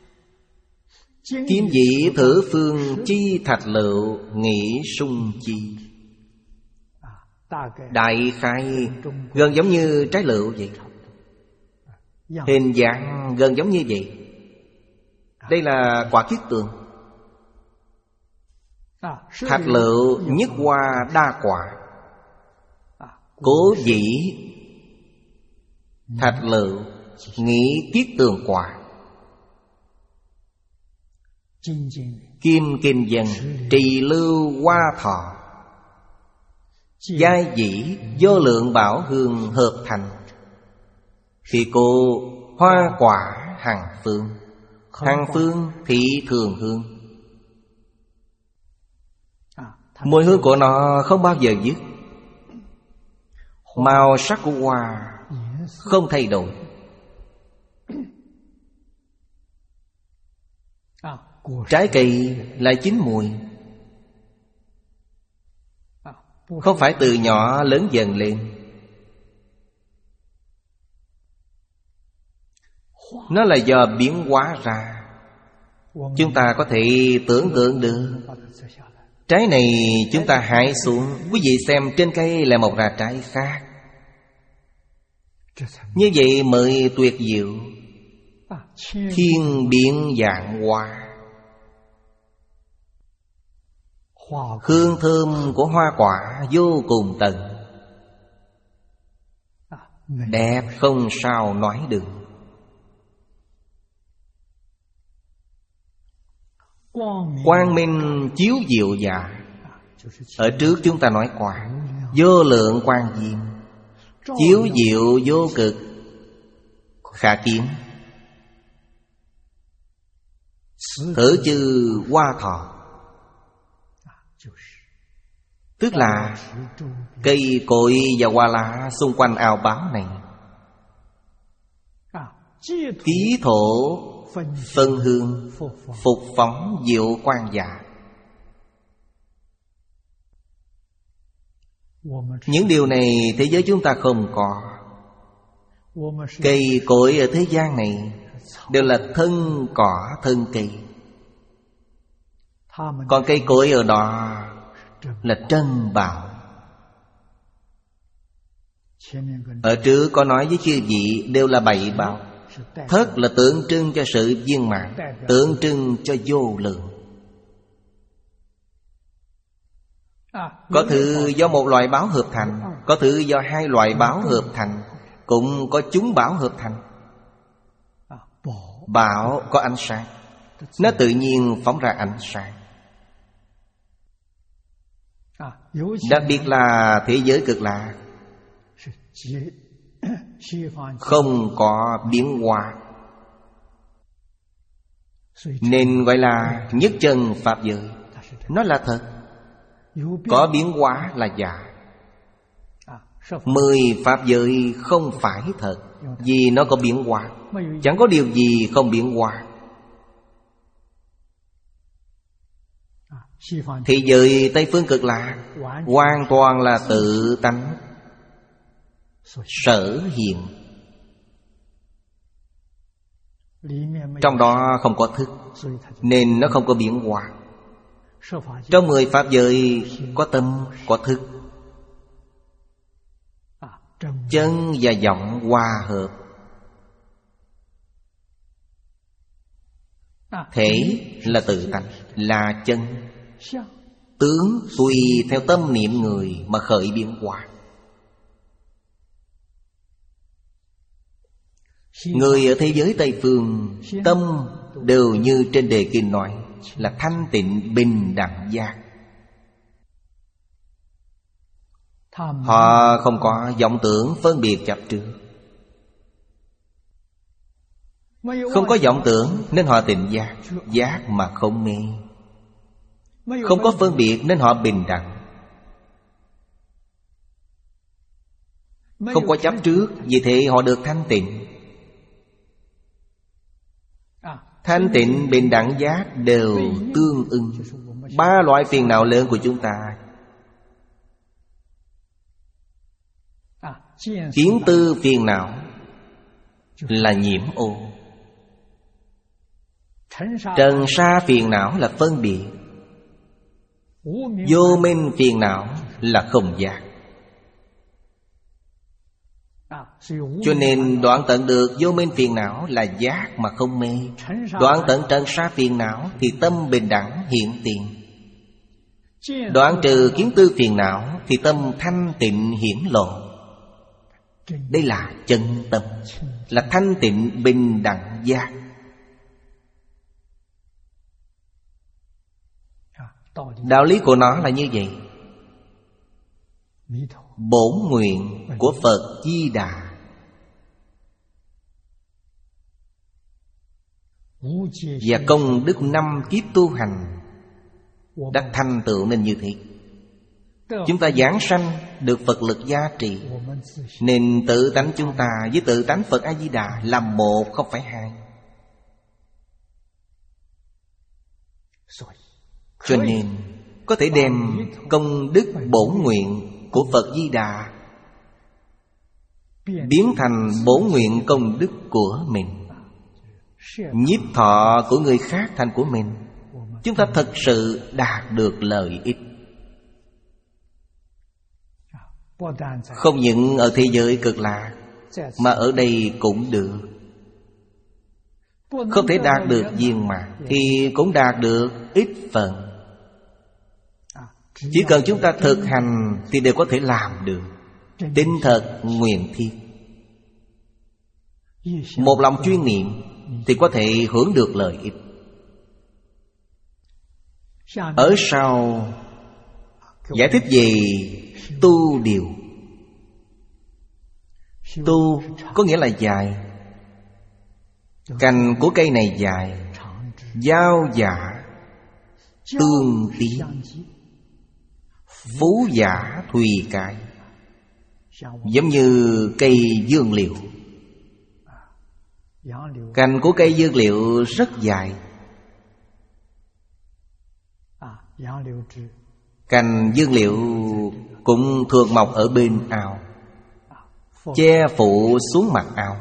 kim dĩ thử phương chi thạch lựu nghĩ sung chi. Đại khái gần giống như trái lựu vậy. Hình dạng gần giống như vậy. Đây là quả kiết tường. Thạch lựu nhất hoa đa quả. Cố dĩ thạch lựu nghĩ kiết tường quả. Kim kinh dân trì lưu hoa thọ. Giai dĩ vô lượng bảo hương hợp thành. Thì cô hoa quả hằng phương. Hằng phương thị thường hương. Mùi hương của nó không bao giờ dứt. Màu sắc của hoa không thay đổi. Trái cây lại chín mùi, không phải từ nhỏ lớn dần lên. Nó là do biến hóa ra. Chúng ta có thể tưởng tượng được. Trái này chúng ta hái xuống, quý vị xem trên cây lại mọc ra trái khác. Như vậy mới tuyệt diệu. Thiên biến vạn hóa. Hương thơm của hoa quả vô cùng tận. đẹp không sao nói được. Quang minh chiếu diệu dạ, ở trước chúng ta nói qua, vô lượng quang diệm, chiếu diệu vô cực, khả kiến. Thử chư hoa thọ, tức là cây cội và hoa lá xung quanh ao báo này, ký thổ phân hương, phục phóng diệu quang dạ. Những điều này thế giới chúng ta không có. Cây cội ở thế gian này đều là thân cỏ thân cây, còn cây cội ở đó là trân bảo. Ở trước có nói với chư vị đều là bảy bảo. Thất là tượng trưng cho sự viên mãn, tượng trưng cho vô lượng. Có thứ do một loại báo hợp thành, có thứ do hai loại báo hợp thành, cũng có chúng bảo hợp thành. Bảo có ánh sáng, nó tự nhiên phóng ra ánh sáng. Đặc biệt là thế giới Cực Lạc không có biến hóa, nên gọi là nhất chân pháp giới. Nó là thật, có biến hóa là giả. Mười pháp giới không phải thật, vì nó có biến hóa. Chẳng có điều gì không biến hóa. Thế giới Tây Phương Cực Lạc hoàn toàn là tự tánh sở hiện, trong đó không có thức, nên nó không có biến hóa. Trong mười pháp giới có tâm, có thức, chân và vọng hòa hợp. Thể là tự tánh, là chân. Tướng tùy theo tâm niệm người mà khởi biến hóa. Người ở thế giới Tây Phương tâm đều như trên đề kinh nói là thanh tịnh bình đẳng giác. Họ không có vọng tưởng phân biệt chấp trước, không có vọng tưởng nên họ tịnh giác, giác mà không mê. Không có phân biệt nên họ bình đẳng. Không có chấp trước, vì thế họ được thanh tịnh. Thanh tịnh bình đẳng giác đều tương ưng. Ba loại phiền não lớn của chúng ta: kiến tư phiền não là nhiễm ô, trần sa phiền não là phân biệt, vô minh phiền não là không giác. Cho nên đoạn tận được vô minh phiền não là giác mà không mê. Đoạn tận trần sa phiền não thì tâm bình đẳng hiện tiền. Đoạn trừ kiến tư phiền não thì tâm thanh tịnh hiển lộ. Đây là chân tâm, là thanh tịnh bình đẳng giác. Đạo lý của nó là như vậy. Bổn nguyện của Phật Di Đà và công đức năm kiếp tu hành đã thành tựu nên như thế. Chúng ta giảng sanh được Phật lực gia trì, nên tự tánh chúng ta với tự tánh Phật A Di Đà là một, không phải hai. Cho nên có thể đem công đức bổn nguyện của Phật Di Đà biến thành bổn nguyện công đức của mình, nhiếp thọ của người khác thành của mình. Chúng ta thật sự đạt được lợi ích. Không những ở thế giới Cực Lạc, mà ở đây cũng được. Không thể đạt được viên mãn thì cũng đạt được ít phần. Chỉ cần chúng ta thực hành thì đều có thể làm được. Tin thật nguyện thiết. một lòng chuyên niệm thì có thể hưởng được lợi ích. Ở sau giải thích về tu điều. Tu có nghĩa là dài. Cành của cây này dài, giao giả tương tí, phú giả thùy cái. Giống như cây dương liệu. Cành của cây dương liệu rất dài. Cành dương liệu cũng thường mọc ở bên ao, che phủ xuống mặt ao.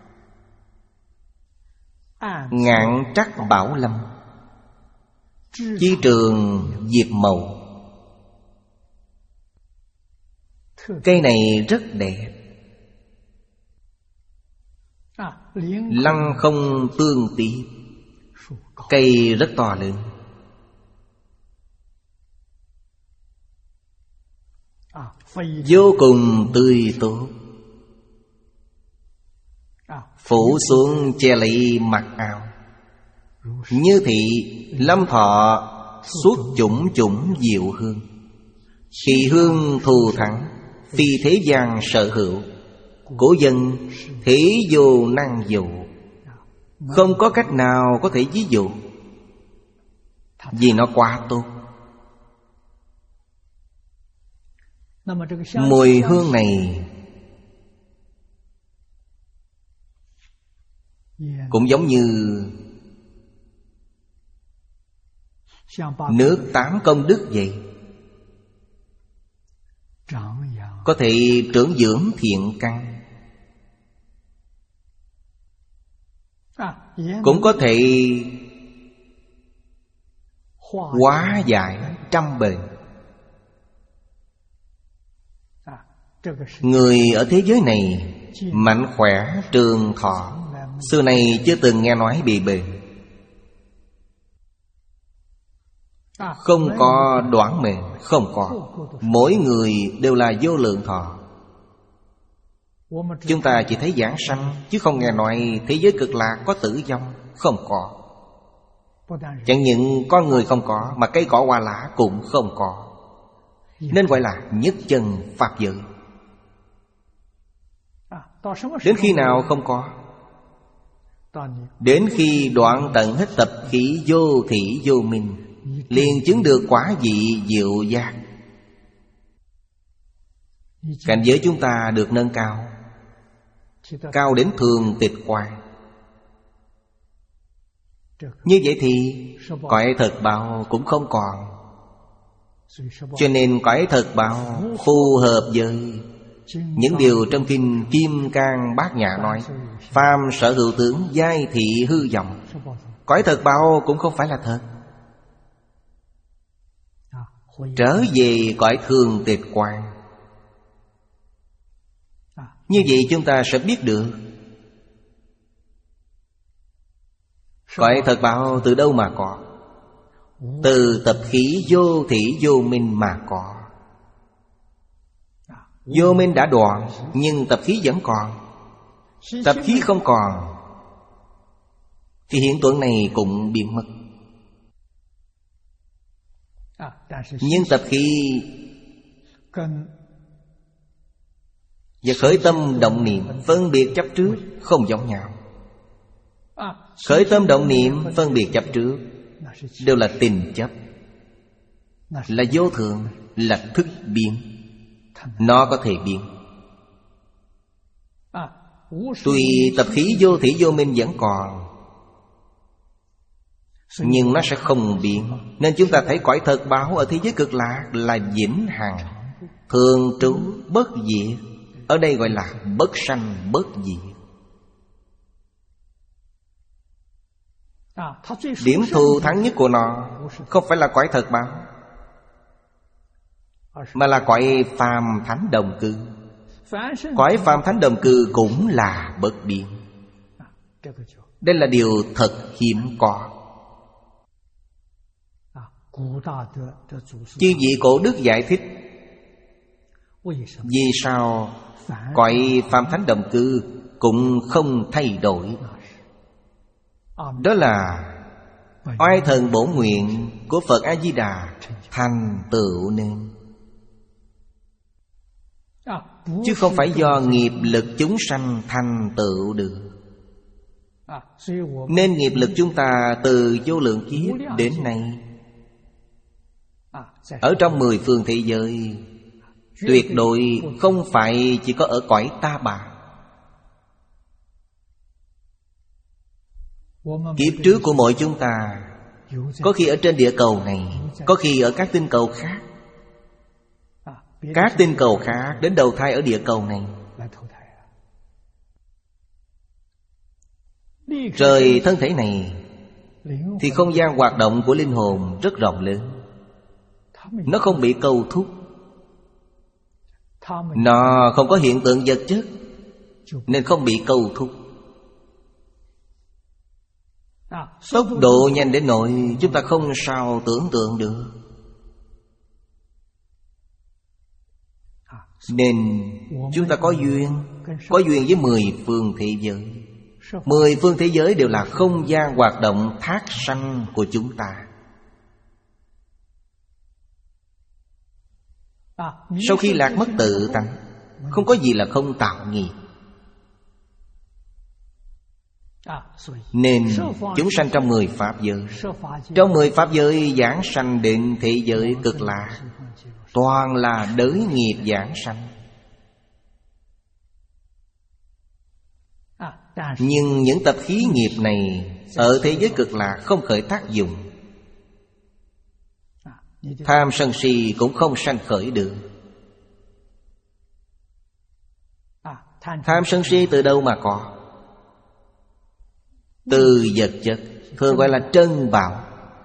Ngạn trắc bảo lâm, chi trường diệp mậu. Cây này rất đẹp. Lăng không tương tí, cây rất to lớn. Vô cùng tươi tốt, phủ xuống che lấy mặt ao. Như thị lâm thọ suốt chủng chủng diệu hương. Kỳ hương thù thắng, phi thế gian sở hữu. Cổ dân thế vô năng dụ, không có cách nào có thể ví dụ, vì nó quá tốt. Mùi hương này cũng giống như nước tám công đức vậy, có thể trưởng dưỡng thiện căn, cũng có thể hóa giải trăm bệnh. Người ở thế giới này mạnh khỏe trường thọ, xưa nay chưa từng nghe nói bị bệnh. Không có đoản mệnh, không có. Mỗi người đều là vô lượng thọ. Chúng ta chỉ thấy giảng sanh, chứ không nghe nói thế giới cực lạc có tử vong. Không có. Chẳng những con người không có, mà cây cỏ hoa lá cũng không có. Nên gọi là nhất chân pháp giới. Đến khi nào không có? Đến khi đoạn tận hết tập khí vô thỉ vô minh, liền chứng được quả vị diệu giác. Cảnh giới chúng ta được nâng cao, cao đến thường tịch quan. Như vậy thì cõi thật báo cũng không còn. Cho nên cõi thật báo phù hợp với những điều trong kinh Kim Cang Bát Nhã nói: phàm sở hữu tướng, giai thị hư vọng. Cõi thật báo cũng không phải là thật. Trở về cõi thường tịch quan. Như vậy chúng ta sẽ biết được cõi thật báo từ đâu mà có. Từ tập khí vô thỉ vô minh mà có. Vô minh đã đoạn, nhưng tập khí vẫn còn. Tập khí không còn thì hiện tượng này cũng biến mất. Nhưng tập khí và khởi tâm động niệm phân biệt chấp trước không giống nhau. Khởi tâm động niệm phân biệt chấp trước đều là tình chấp, là vô thường, là thức biến. Nó có thể biến. Tuy tập khí vô thỉ vô minh vẫn còn, nhưng nó sẽ không biến. Nên chúng ta thấy cõi thật báo ở thế giới cực lạc là vĩnh hằng, thường trú bất diệt. Ở đây gọi là bất sanh bất diệt. Điểm thù thắng nhất của nó không phải là cõi thật báo, mà là cõi phàm thánh đồng cư. Cõi phàm thánh đồng cư cũng là bất biến. Đây là điều thật hiếm có. Chư vị cổ đức giải thích vì sao cõi phàm thánh đồng cư cũng không thay đổi. Đó là oai thần bổn nguyện của Phật A-di-đà thành tựu nên, chứ không phải do nghiệp lực chúng sanh thành tựu được. Nên nghiệp lực chúng ta từ vô lượng kiếp đến nay, ở trong mười phương thế giới, tuyệt đối không phải chỉ có ở cõi ta bà. Kiếp trước của mỗi chúng ta, có khi ở trên địa cầu này, có khi ở các tinh cầu khác. Các tinh cầu khác đến đầu thai ở địa cầu này. Rời thân thể này thì không gian hoạt động của linh hồn rất rộng lớn. Nó không bị câu thúc, nó không có hiện tượng vật chất, nên không bị câu thúc. Tốc độ nhanh đến nỗi chúng ta không sao tưởng tượng được. Nên chúng ta có duyên, có duyên với mười phương thế giới. Mười phương thế giới đều là không gian hoạt động thác sanh của chúng ta. Sau khi lạc mất tự tánh, không có gì là không tạo nghiệp. Nên chúng sanh trong mười pháp giới. Trong mười pháp giới giảng sanh đến thế giới cực lạc, toàn là đới nghiệp giảng sanh. Nhưng những tập khí nghiệp này ở thế giới cực lạc không khởi tác dụng. Tham sân si cũng không sanh khởi được. Tham sân si từ đâu mà có? Từ vật chất, thường gọi là trân bảo.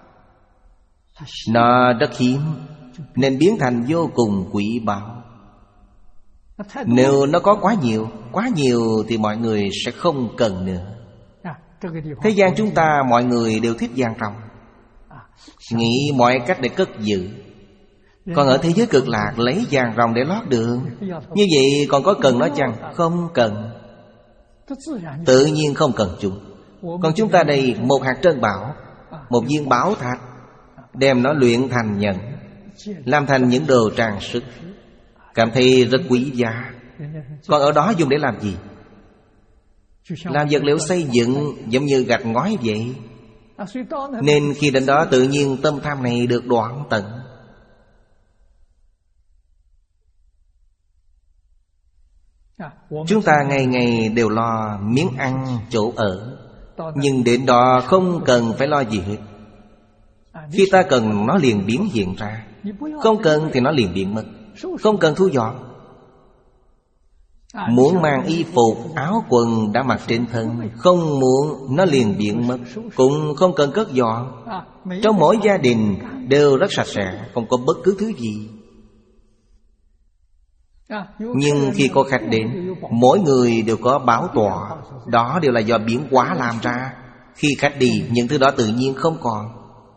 Nó rất hiếm, nên biến thành vô cùng quý báu. Nếu nó có quá nhiều, quá nhiều thì mọi người sẽ không cần nữa. Thế gian chúng ta mọi người đều thích vàng ròng, nghĩ mọi cách để cất giữ. Còn ở thế giới cực lạc lấy vàng ròng để lót đường, như vậy còn có cần nó chăng? Không cần. Tự nhiên không cần chúng. Còn chúng ta đây, một hạt trân bảo, một viên bảo thạch, đem nó luyện thành nhẫn, làm thành những đồ trang sức, cảm thấy rất quý giá. Còn ở đó dùng để làm gì? Làm vật liệu xây dựng, giống như gạch ngói vậy. Nên khi đến đó tự nhiên tâm tham này được đoạn tận. Chúng ta ngày ngày đều lo miếng ăn, chỗ ở, nhưng đến đó không cần phải lo gì hết. Khi ta cần nó liền biến hiện ra, không cần thì nó liền biến mất. Không cần thu dọn. Muốn mang y phục, áo quần đã mặc trên thân, không muốn nó liền biến mất. Cũng không cần cất dọn. Trong mỗi gia đình đều rất sạch sẽ, không có bất cứ thứ gì. Nhưng khi có khách đến, mỗi người đều có bảo tọa. Đó đều là do biến hóa làm ra. Khi khách đi, những thứ đó tự nhiên không còn.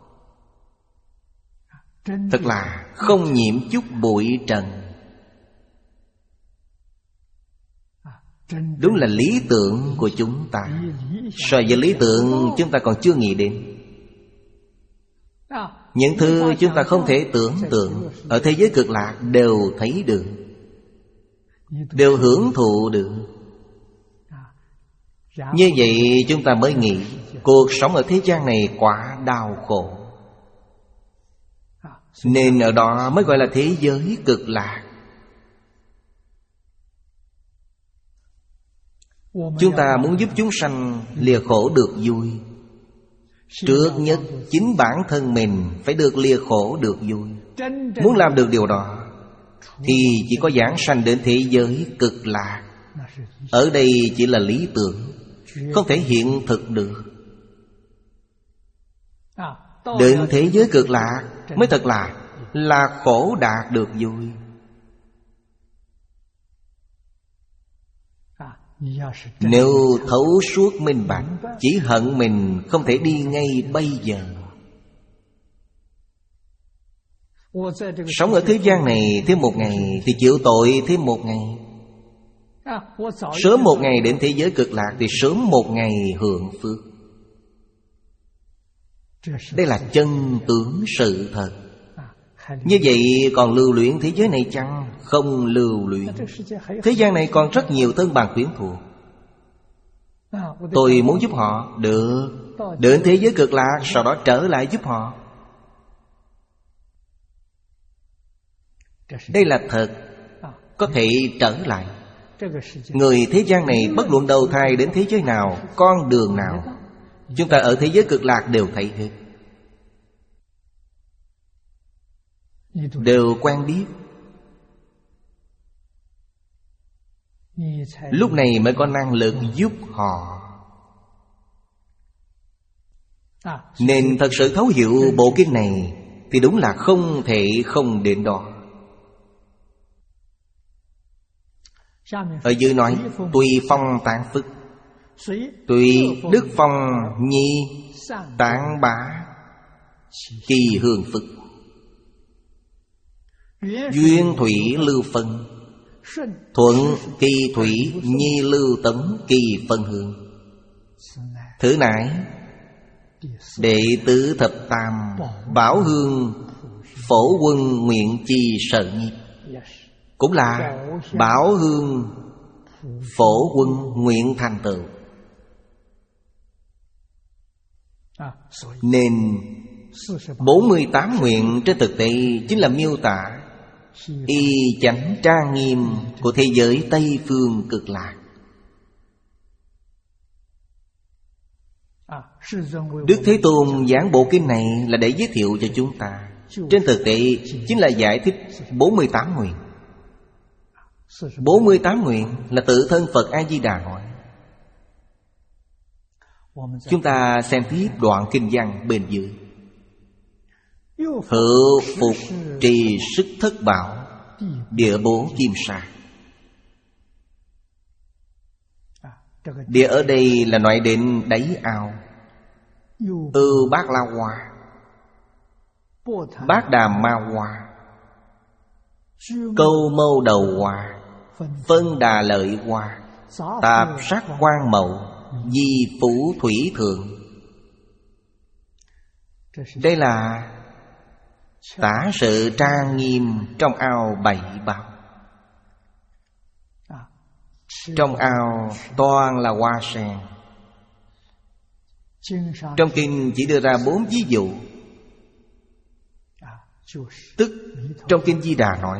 Thật là không nhiễm chút bụi trần. Đúng là lý tưởng của chúng ta. So với lý tưởng chúng ta còn chưa nghĩ đến. Những thứ chúng ta không thể tưởng tượng, ở thế giới cực lạc đều thấy được, đều hưởng thụ được. Như vậy chúng ta mới nghĩ cuộc sống ở thế gian này quả đau khổ. Nên ở đó mới gọi là thế giới cực lạc. Chúng ta muốn giúp chúng sanh lìa khổ được vui, trước nhất chính bản thân mình phải được lìa khổ được vui. Muốn làm được điều đó thì chỉ có giảng sanh đến thế giới cực lạc. Ở đây chỉ là lý tưởng, không thể hiện thực được. Đến thế giới cực lạc mới thật là Là khổ đạt được vui. Nếu thấu suốt minh bạch, chỉ hận mình không thể đi ngay bây giờ. Sống ở thế gian này thêm một ngày thì chịu tội thêm một ngày. Sớm một ngày đến thế giới cực lạc thì sớm một ngày hưởng phước. Đây là chân tướng sự thật. Như vậy còn lưu luyện thế giới này chăng? Không lưu luyện. Thế gian này còn rất nhiều thân bằng quyến thuộc. Tôi muốn giúp họ, được. Đến thế giới cực lạc, sau đó trở lại giúp họ. Đây là thật. Có thể trở lại. Người thế gian này bất luận đầu thai đến thế giới nào, con đường nào, chúng ta ở thế giới cực lạc đều thấy hết, đều quen biết. Lúc này mới có năng lực giúp họ. Nên thật sự thấu hiểu bộ kinh này thì đúng là không thể không đến đó. Ở dưới nói tùy phong tán phức, tùy đức phong nhi tán bá kỳ hương phức, duyên thủy lưu phân, thuận kỳ thủy nhi lưu tấn kỳ phân hương. Thứ nãy đệ tử thập tam bảo hương phổ quân nguyện chi sợ nghiệp, cũng là bảo hương phổ quân nguyện thành tựu. Nên bốn mươi tám nguyện trên thực tế chính là miêu tả y chánh trang nghiêm của thế giới Tây Phương cực lạc. Đức Thế Tôn giảng bộ kinh này là để giới thiệu cho chúng ta. Trên thực tế chính là giải thích bốn mươi tám nguyện. bốn mươi tám nguyện là tự thân Phật A-di-đà nói. Chúng ta xem tiếp đoạn kinh văn bên dưới. Hữu phục trì sức thất bảo, địa bố kim sa. Địa ở đây là nói đến đáy ao. Ưu Bát La Hoa, Bát Đàm Ma Hoa, Câu Mâu Đầu Hoa, Phân Đà Lợi Hoa, Tạp Sắc Quang Mậu, Di Phủ Thủy Thượng. Đây là tả sự trang nghiêm trong ao bảy bảo. Trong ao toàn là hoa sen. Trong kinh chỉ đưa ra bốn ví dụ. Tức trong kinh Di Đà nói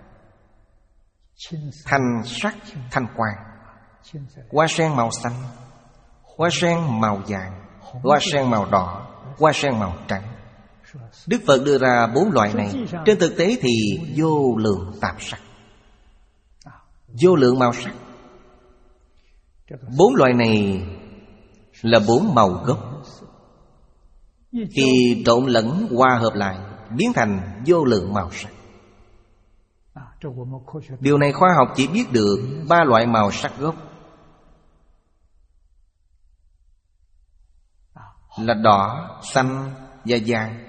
thanh sắc thanh quang, hoa sen màu xanh, hoa sen màu vàng, hoa sen màu đỏ, hoa sen màu trắng. Đức Phật đưa ra bốn loại này. Trên thực tế thì vô lượng tạp sắc, vô lượng màu sắc. Bốn loại này là bốn màu gốc. Khi trộn lẫn hòa hợp lại biến thành vô lượng màu sắc. Điều này khoa học chỉ biết được ba loại màu sắc gốc là đỏ, xanh và vàng.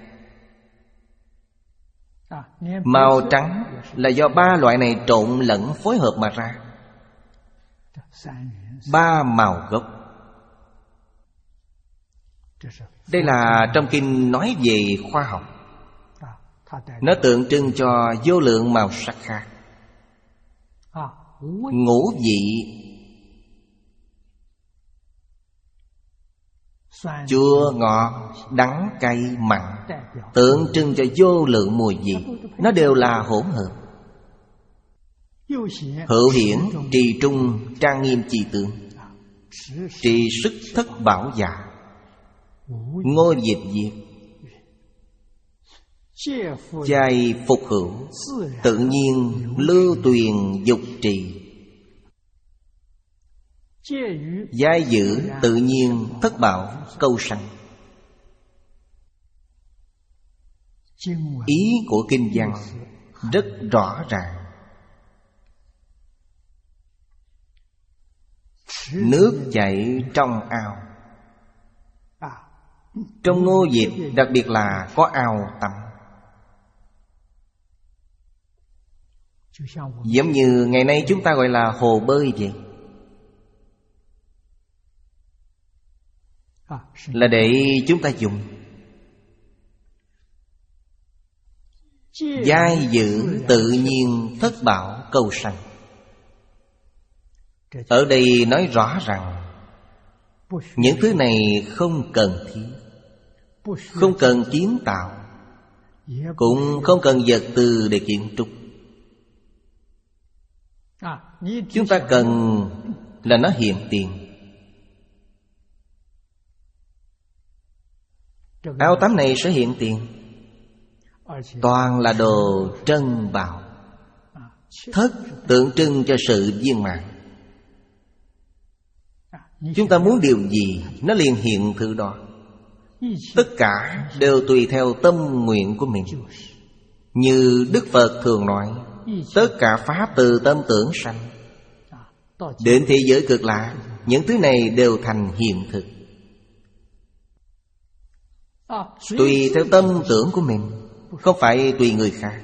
Màu trắng là do ba loại này trộn lẫn phối hợp mà ra. Ba màu gốc. Đây là trong kinh nói về khoa học. Nó tượng trưng cho vô lượng màu sắc khác. Ngũ vị, chua, ngọt, đắng, cay, mặn, tượng trưng cho vô lượng mùi vị. Nó đều là hỗn hợp. Hữu hiển, trì trung, trang nghiêm trì tượng, trì sức thất bảo dạ, ngôi diệt diệt, giai phục hữu, tự nhiên lưu tuyền dục trì, giai giữ, tự nhiên thất bảo câu sanh. Ý của kinh văn rất rõ ràng. Nước chảy trong ao. Trong ngô diệp đặc biệt là có ao tắm. Giống như ngày nay chúng ta gọi là hồ bơi vậy, là để chúng ta dùng giai giữ tự nhiên thất bảo cầu sanh. Ở đây nói rõ rằng những thứ này không cần thiết, không cần kiến tạo, cũng không cần vật tư để kiến trúc. Chúng ta cần là nó hiện tiền. Áo tắm này sẽ hiện tiền, toàn là đồ trân bảo. Thất tượng trưng cho sự viên mãn. Chúng ta muốn điều gì, nó liền hiện thứ đó. Tất cả đều tùy theo tâm nguyện của mình. Như Đức Phật thường nói, tất cả pháp từ tâm tưởng sanh. Đến thế giới cực lạc, những thứ này đều thành hiện thực. Tùy theo tâm tưởng của mình, không phải tùy người khác.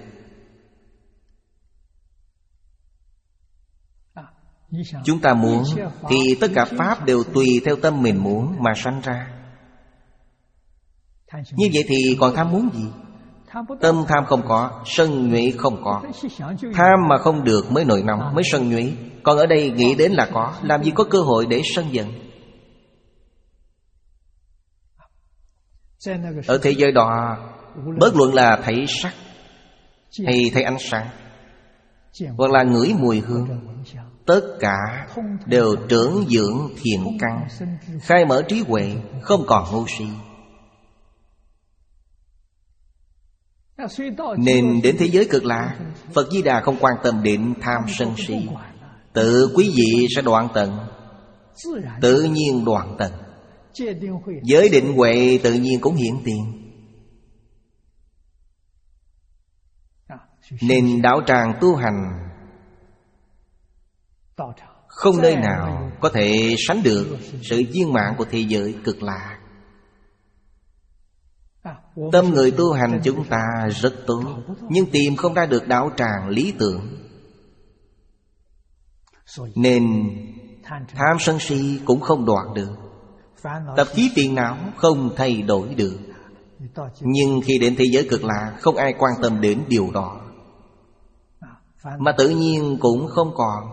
Chúng ta muốn thì tất cả pháp đều tùy theo tâm mình muốn mà sanh ra. Như vậy thì còn tham muốn gì? Tâm tham không có, sân nhuệ không có. Tham mà không được mới nổi nóng, mới sân nhuệ. Còn ở đây nghĩ đến là có, làm gì có cơ hội để sân giận. Ở thế giới đó, bất luận là thấy sắc hay thấy ánh sáng, hoặc là ngửi mùi hương, tất cả đều trưởng dưỡng thiện căn, khai mở trí huệ, không còn ngu si. Nên đến thế giới cực lạc, Phật Di Đà không quan tâm đến tham sân si. Tự quý vị sẽ đoạn tận, tự nhiên đoạn tận. Giới định huệ tự nhiên cũng hiện tiền. Nên đạo tràng tu hành không nơi nào có thể sánh được sự viên mãn của thế giới cực lạc. Tâm người tu hành chúng ta rất tốt, nhưng tìm không ra được đạo tràng lý tưởng. Nên tham sân si cũng không đoạn được, tập khí phiền não không thay đổi được. Nhưng khi đến thế giới cực lạc, không ai quan tâm đến điều đó, mà tự nhiên cũng không còn.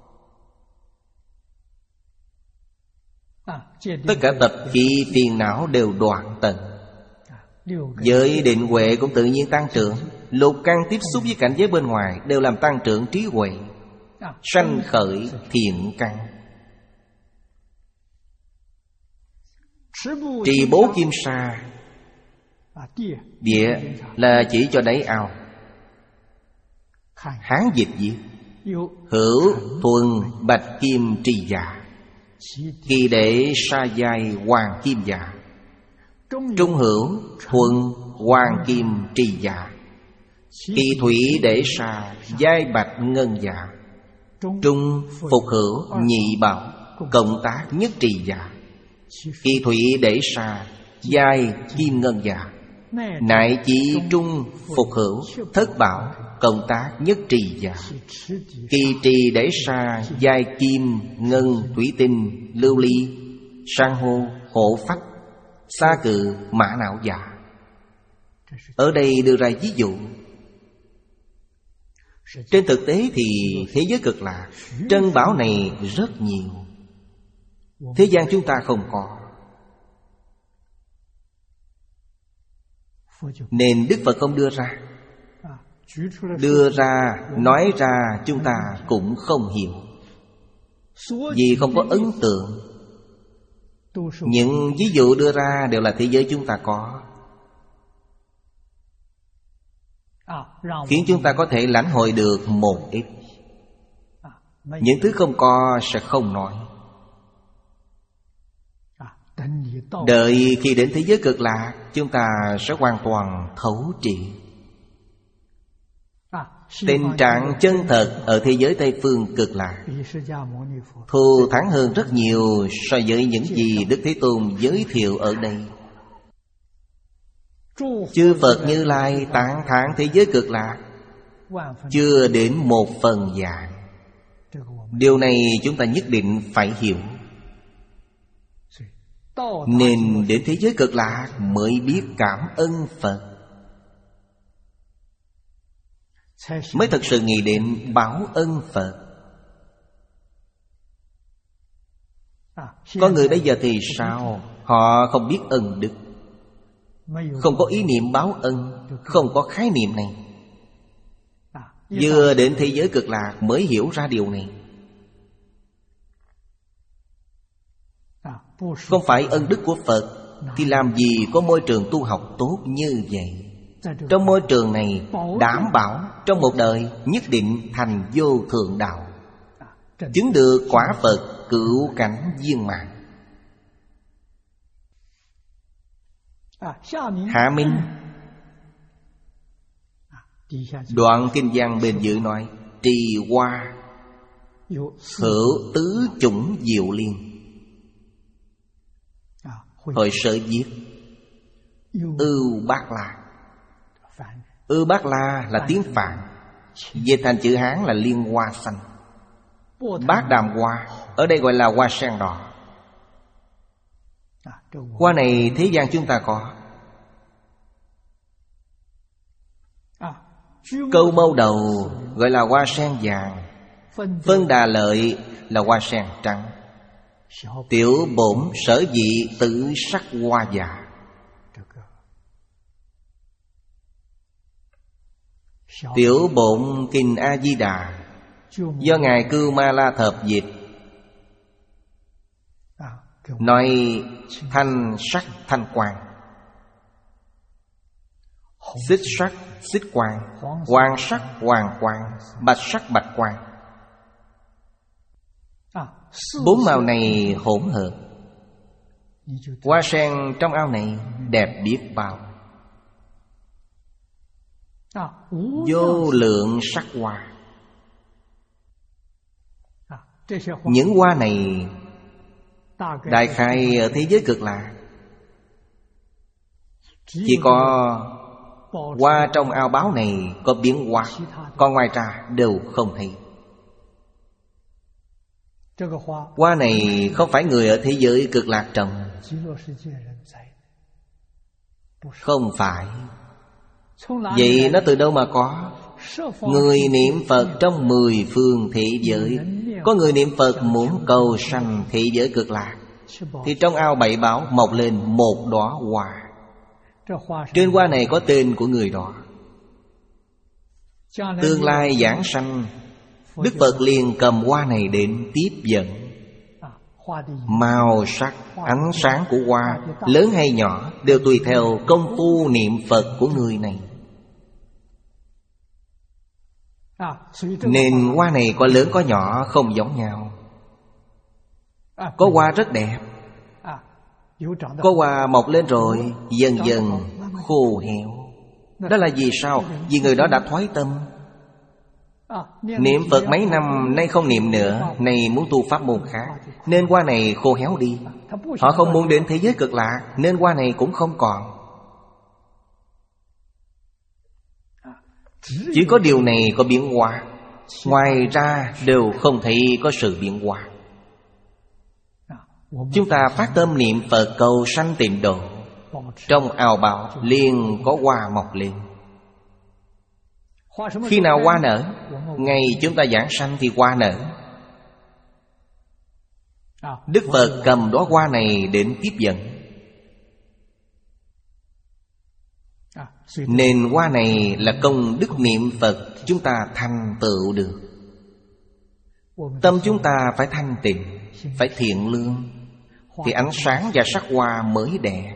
Tất cả tập khí phiền não đều đoạn tận. Giới định huệ cũng tự nhiên tăng trưởng. Lục căn tiếp xúc với cảnh giới bên ngoài đều làm tăng trưởng trí huệ, sanh khởi thiện căn. Trì bố kim sa. Địa là chỉ cho đáy ao. Hán dịch viết: hữu thuần bạch kim trì dạ, kỳ để sa giai hoàng kim dạ. Trung hữu thuần hoàng kim trì dạ, kỳ thủy để sa giai bạch ngân dạ. Trung phục hữu nhị bảo, cộng tác nhất trì dạ, kỳ thủy để sa giai kim ngân dạ. Nại chỉ trung phục hữu thất bảo, cộng tác nhất trì dạ, kỳ trì để sa giai kim ngân thủy tinh lưu ly san hô hộ phách sa cự mã não dạ. Ở đây đưa ra ví dụ. Trên thực tế thì thế giới cực lạc, trân bảo này rất nhiều, thế gian chúng ta không có. Nên Đức Phật không đưa ra. Đưa ra, nói ra chúng ta cũng không hiểu, vì không có ấn tượng. Những ví dụ đưa ra đều là thế giới chúng ta có, khiến chúng ta có thể lãnh hội được một ít. Những thứ không có sẽ không nói. Đợi khi đến thế giới cực lạc, chúng ta sẽ hoàn toàn thấu triệt. Tình trạng chân thật ở thế giới Tây Phương cực lạc thù thắng hơn rất nhiều so với những gì Đức Thế Tôn giới thiệu ở đây. Chư Phật Như Lai tán thán thế giới cực lạc, chưa đến một phần vạn. Điều này chúng ta nhất định phải hiểu. Nên đến thế giới cực lạc mới biết cảm ơn Phật, mới thật sự nghĩ đến báo ân Phật. Có người bây giờ thì sao? Họ không biết ân đức, không có ý niệm báo ân, không có khái niệm này. Vừa đến thế giới cực lạc mới hiểu ra điều này. Không phải ân đức của Phật thì làm gì có môi trường tu học tốt như vậy. Trong môi trường này đảm bảo trong một đời nhất định thành vô thượng đạo, chứng được quả Phật cửu cảnh viên mãn. Hạ Minh đoạn kinh văn bên dưới nói: trì hoa hữu tứ chủng diệu liên. Hồi sơ viết Ưu Bát La. Ưu Bát La là tiếng Phạn, về thành chữ Hán là liên hoa xanh. Bát đàm hoa ở đây gọi là hoa sen đỏ. Hoa này thế gian chúng ta có. Câu mâu đầu gọi là hoa sen vàng, phân đà lợi là hoa sen trắng. Tiểu bổn sở dị tự sắc hoa dạ. Tiểu bổn kinh A Di Đà do ngài Cưu Ma La Thập dịch, nói thanh sắc thanh quang, xích sắc xích quang, hoàng sắc hoàng quang, bạch sắc bạch quang. Bốn màu này hỗn hợp. Hoa sen trong ao này đẹp biết bao. Vô lượng sắc hoa. Những hoa này đại khái ở thế giới cực lạc chỉ có hoa trong ao báo này có biến hóa, còn ngoài ra đều không thấy. Hoa này không phải người ở thế giới cực lạc trồng. Không phải. Vậy nó từ đâu mà có? Người niệm Phật trong mười phương thế giới. Có người niệm Phật muốn cầu sanh thế giới cực lạc, thì trong ao bảy bảo mọc lên một đóa hoa. Trên hoa này có tên của người đó. Tương lai giảng sanh, Đức Phật liền cầm hoa này đến tiếp dẫn. Màu sắc, ánh sáng của hoa, lớn hay nhỏ, đều tùy theo công phu niệm Phật của người này. Nên hoa này có lớn có nhỏ không giống nhau. Có hoa rất đẹp, có hoa mọc lên rồi dần dần khô héo. Đó là vì sao? Vì người đó đã thoái tâm. Niệm Phật mấy năm nay không niệm nữa, nay muốn tu pháp môn khác, nên hoa này khô héo đi. Họ không muốn đến thế giới cực lạc, nên hoa này cũng không còn. Chỉ có điều này có biến hóa, ngoài ra đều không thấy có sự biến hóa. Chúng ta phát tâm niệm Phật cầu sanh tịnh độ, trong ao bào liền có hoa mọc lên. Khi nào hoa nở? Ngày chúng ta giảng sanh thì hoa nở. Đức Phật cầm đóa hoa này đến tiếp dẫn. Nên hoa này là công đức niệm Phật chúng ta thành tựu được. Tâm chúng ta phải thanh tịnh, phải thiện lương, thì ánh sáng và sắc hoa mới đẹp.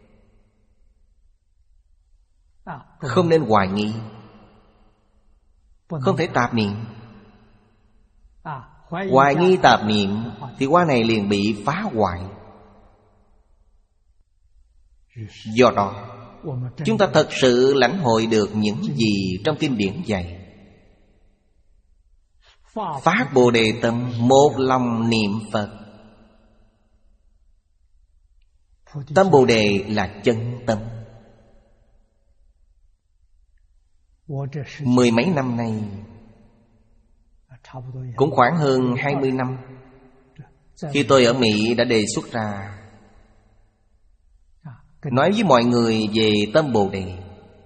Không nên hoài nghi, không thể tạp niệm. Hoài nghi tạp niệm thì hoa này liền bị phá hoại. Do đó chúng ta thật sự lãnh hội được những gì trong kinh điển dạy. Phát Bồ Đề tâm, một lòng niệm Phật. Tâm Bồ Đề là chân tâm. Mười mấy năm nay, cũng khoảng hơn hai mươi năm, khi tôi ở Mỹ đã đề xuất ra nói với mọi người về tâm Bồ Đề.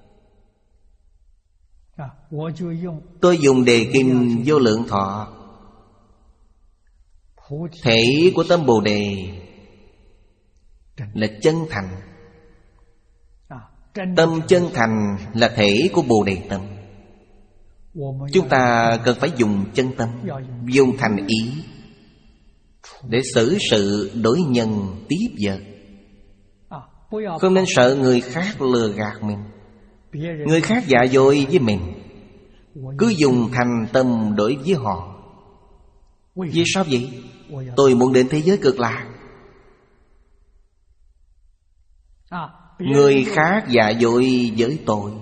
Tôi dùng đề kinh Vô Lượng Thọ, thể của tâm Bồ Đề là chân thành. Tâm chân thành là thể của Bồ Đề tâm. Chúng ta cần phải dùng chân tâm, dùng thành ý để xử sự đối nhân tiếp vật. Không nên sợ người khác lừa gạt mình, người khác giả dối với mình. Cứ dùng thành tâm đối với họ. Vì sao vậy? Tôi muốn đến thế giới cực lạc. Người khác giả dối với tôi,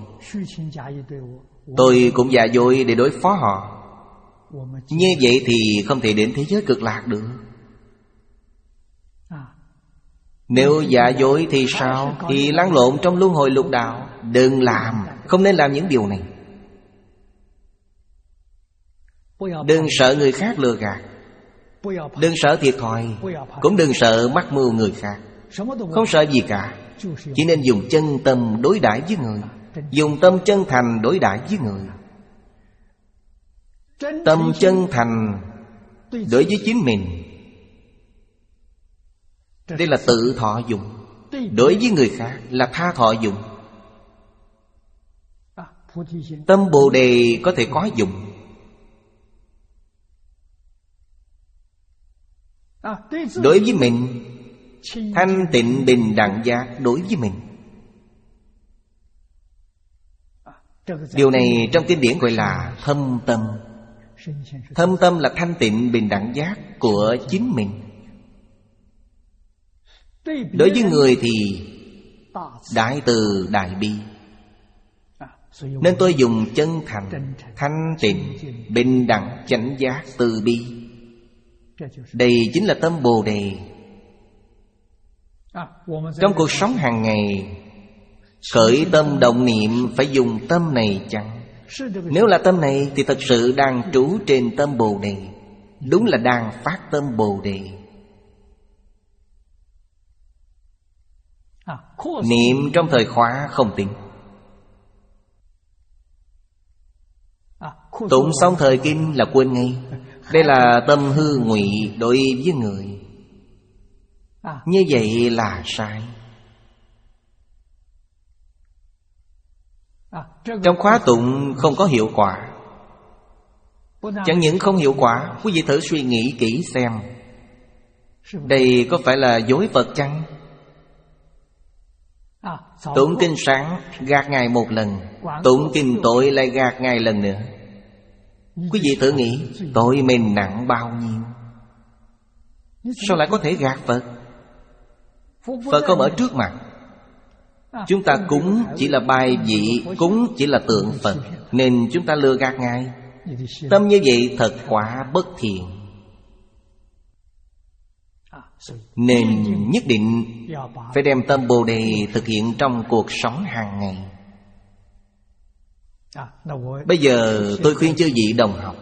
tôi cũng giả dối để đối phó họ. Như vậy thì không thể đến thế giới cực lạc được. Nếu giả dối thì sao? Thì lăn lộn trong luân hồi lục đạo. Đừng làm, không nên làm những điều này. Đừng sợ người khác lừa gạt, đừng sợ thiệt thòi, cũng đừng sợ mắc mưu người khác. Không sợ gì cả. Chỉ nên dùng chân tâm đối đãi với người, dùng tâm chân thành đối đãi với người. Tâm chân thành đối với chính mình, đây là tự thọ dụng. Đối với người khác là tha thọ dụng. Tâm Bồ Đề có thể có dụng. Đối với mình, thanh tịnh bình đẳng giác đối với mình. Điều này trong kinh điển gọi là thâm tâm. Thâm tâm là thanh tịnh bình đẳng giác của chính mình. Đối với người thì đại từ đại bi. Nên tôi dùng chân thành, thanh tịnh, bình đẳng, chánh giác, từ bi. Đây chính là tâm Bồ Đề. Trong cuộc sống hàng ngày, khởi tâm động niệm phải dùng tâm này chăng? Nếu là tâm này thì thật sự đang trú trên tâm Bồ Đề. Đúng là đang phát tâm Bồ Đề. Niệm trong thời khóa không tính. Tụng xong thời kinh là quên ngay. Đây là tâm hư ngụy đối với người. Như vậy là sai. Trong khóa tụng không có hiệu quả. Chẳng những không hiệu quả, quý vị thử suy nghĩ kỹ xem, đây có phải là dối Phật chăng? Tụng kinh sáng gạt Ngài một lần, tụng kinh tối lại gạt Ngài lần nữa. Quý vị thử nghĩ, tội mình nặng bao nhiêu? Sao lại có thể gạt Phật? Phật không ở trước mặt. Chúng ta cúng chỉ là bài vị, cúng chỉ là tượng Phật, nên chúng ta lừa gạt Ngài. Tâm như vậy thật quả bất thiện. Nên nhất định phải đem tâm Bồ Đề thực hiện trong cuộc sống hàng ngày. Bây giờ tôi khuyên chư vị đồng học,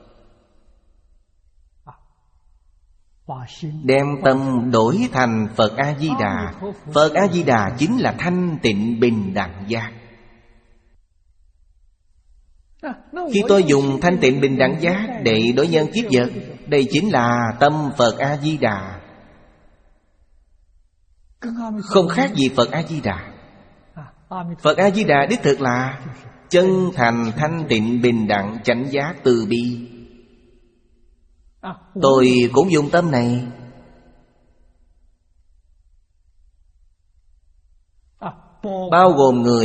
đem tâm đổi thành Phật A-di-đà. Phật A-di-đà chính là thanh tịnh bình đẳng giác. Khi tôi dùng thanh tịnh bình đẳng giác để đối nhân kiếp vật, đây chính là tâm Phật A-di-đà, không khác gì Phật A-di-đà. Phật A-di-đà đích thực là chân thành thanh tịnh bình đẳng chánh giác từ bi. Tôi cũng dùng tâm này. Bao gồm người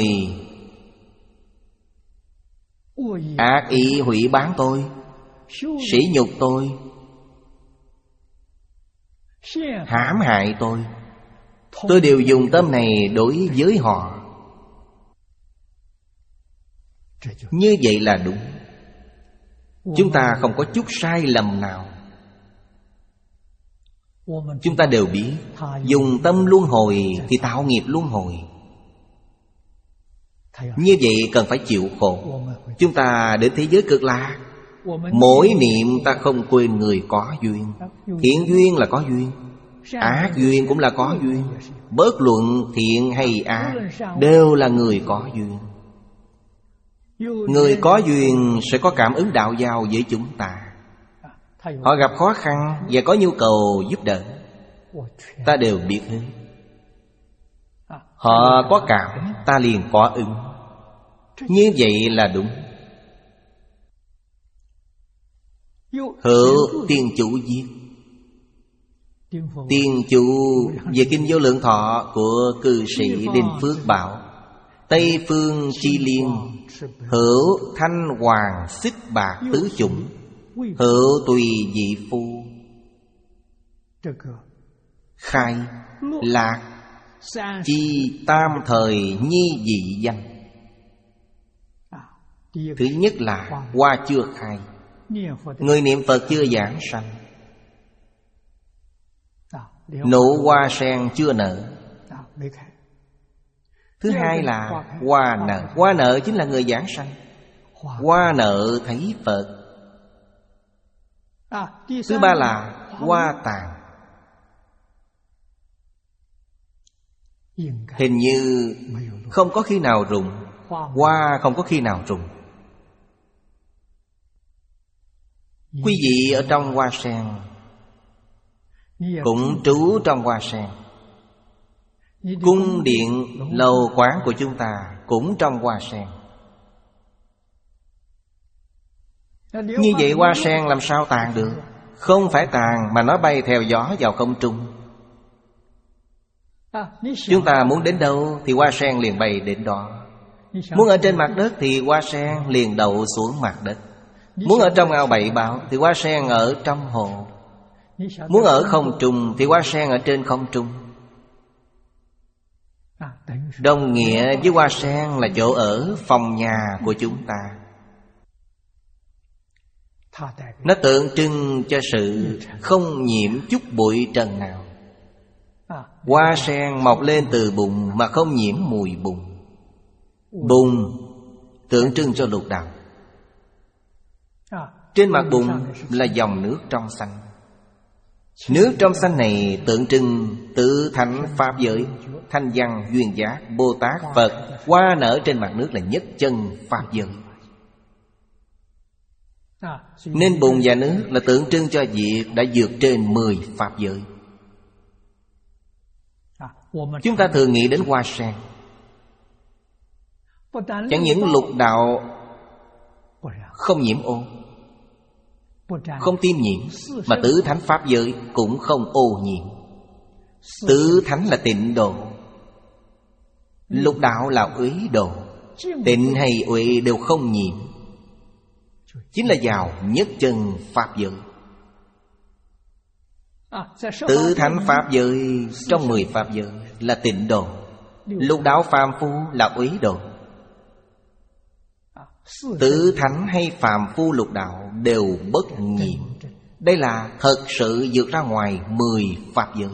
ác ý hủy bán tôi, sỉ nhục tôi, hãm hại tôi, tôi đều dùng tâm này đối với họ. Như vậy là đúng. Chúng ta không có chút sai lầm nào. Chúng ta đều biết dùng tâm luân hồi thì tạo nghiệp luân hồi. Như vậy cần phải chịu khổ. Chúng ta đến thế giới cực lạc, mỗi niệm ta không quên người có duyên. Thiện duyên là có duyên, ác duyên cũng là có duyên. Bất luận thiện hay ác đều là người có duyên. Người có duyên sẽ có cảm ứng đạo giao với chúng ta. Họ gặp khó khăn và có nhu cầu giúp đỡ, ta đều biết hết. Họ có cảm, ta liền có ứng. Như vậy là đúng. Hữu tiên chủ viết. Tiên chủ về Kinh Vô Lượng Thọ của cư sĩ Đinh Phước bảo: Tây phương chi liên, hữu thanh hoàng xích bạc tứ chủng, hữu tùy dị phu. Khai lạc chi tam thời nhi dị danh. Thứ nhất là hoa chưa khai, người niệm Phật chưa giảng sanh. Nụ hoa sen chưa nở. Thứ hai là hoa nở. Hoa nở chính là người giảng sanh. Hoa nở thấy Phật. Thứ ba là hoa tàn. Hình như không có khi nào rụng. Hoa không có khi nào rụng. Quý vị ở trong hoa sen cũng trú trong hoa sen. Cung điện lầu quán của chúng ta cũng trong hoa sen. Như vậy hoa sen làm sao tàn được? Không phải tàn mà nó bay theo gió vào không trung. Chúng ta muốn đến đâu thì hoa sen liền bay đến đó. Muốn ở trên mặt đất thì hoa sen liền đậu xuống mặt đất. Muốn ở trong ao bảy bảo thì hoa sen ở trong hồ. Muốn ở không trung thì hoa sen ở trên không trung. Đồng nghĩa với hoa sen là chỗ ở, phòng nhà của chúng ta. Nó tượng trưng cho sự không nhiễm chút bụi trần nào. Hoa sen mọc lên từ bùn mà không nhiễm mùi bùn. Bùn tượng trưng cho lục đạo. Trên mặt bùn là dòng nước trong xanh. Nước trong xanh này tượng trưng tự thánh pháp giới, thanh văn duyên giác, Bồ Tát, Phật. Hoa nở trên mặt nước là nhất chân pháp giới. Nên bùn và nước là tượng trưng cho việc đã vượt trên mười pháp giới. Chúng ta thường nghĩ đến hoa sen. Chẳng những lục đạo không nhiễm ô, không tiêm nhiễm, mà tứ thánh pháp giới cũng không ô nhiễm. Tứ thánh là tịnh độ, lục đạo là uế độ. Tịnh hay uế đều không nhiễm, chính là vào nhất chân pháp giới. Tứ thánh pháp giới trong mười pháp giới là tịnh độ. Lục đạo phàm phu là uế độ. Tứ thánh hay phàm phu lục đạo đều bất nhiễm. Đây là thật sự vượt ra ngoài mười pháp giới.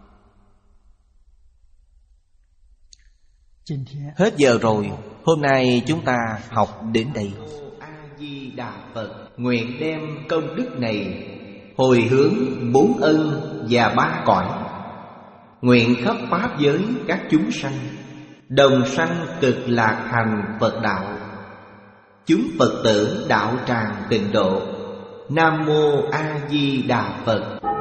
Hết giờ rồi. Hôm nay chúng ta học đến đây. A-di-đà Phật, nguyện đem công đức này hồi hướng bốn ân và ba cõi. Nguyện khắp pháp giới các chúng sanh đồng sanh cực lạc thành Phật đạo. Chúng Phật tử đạo tràng tịnh độ. Nam mô A Di Đà Phật.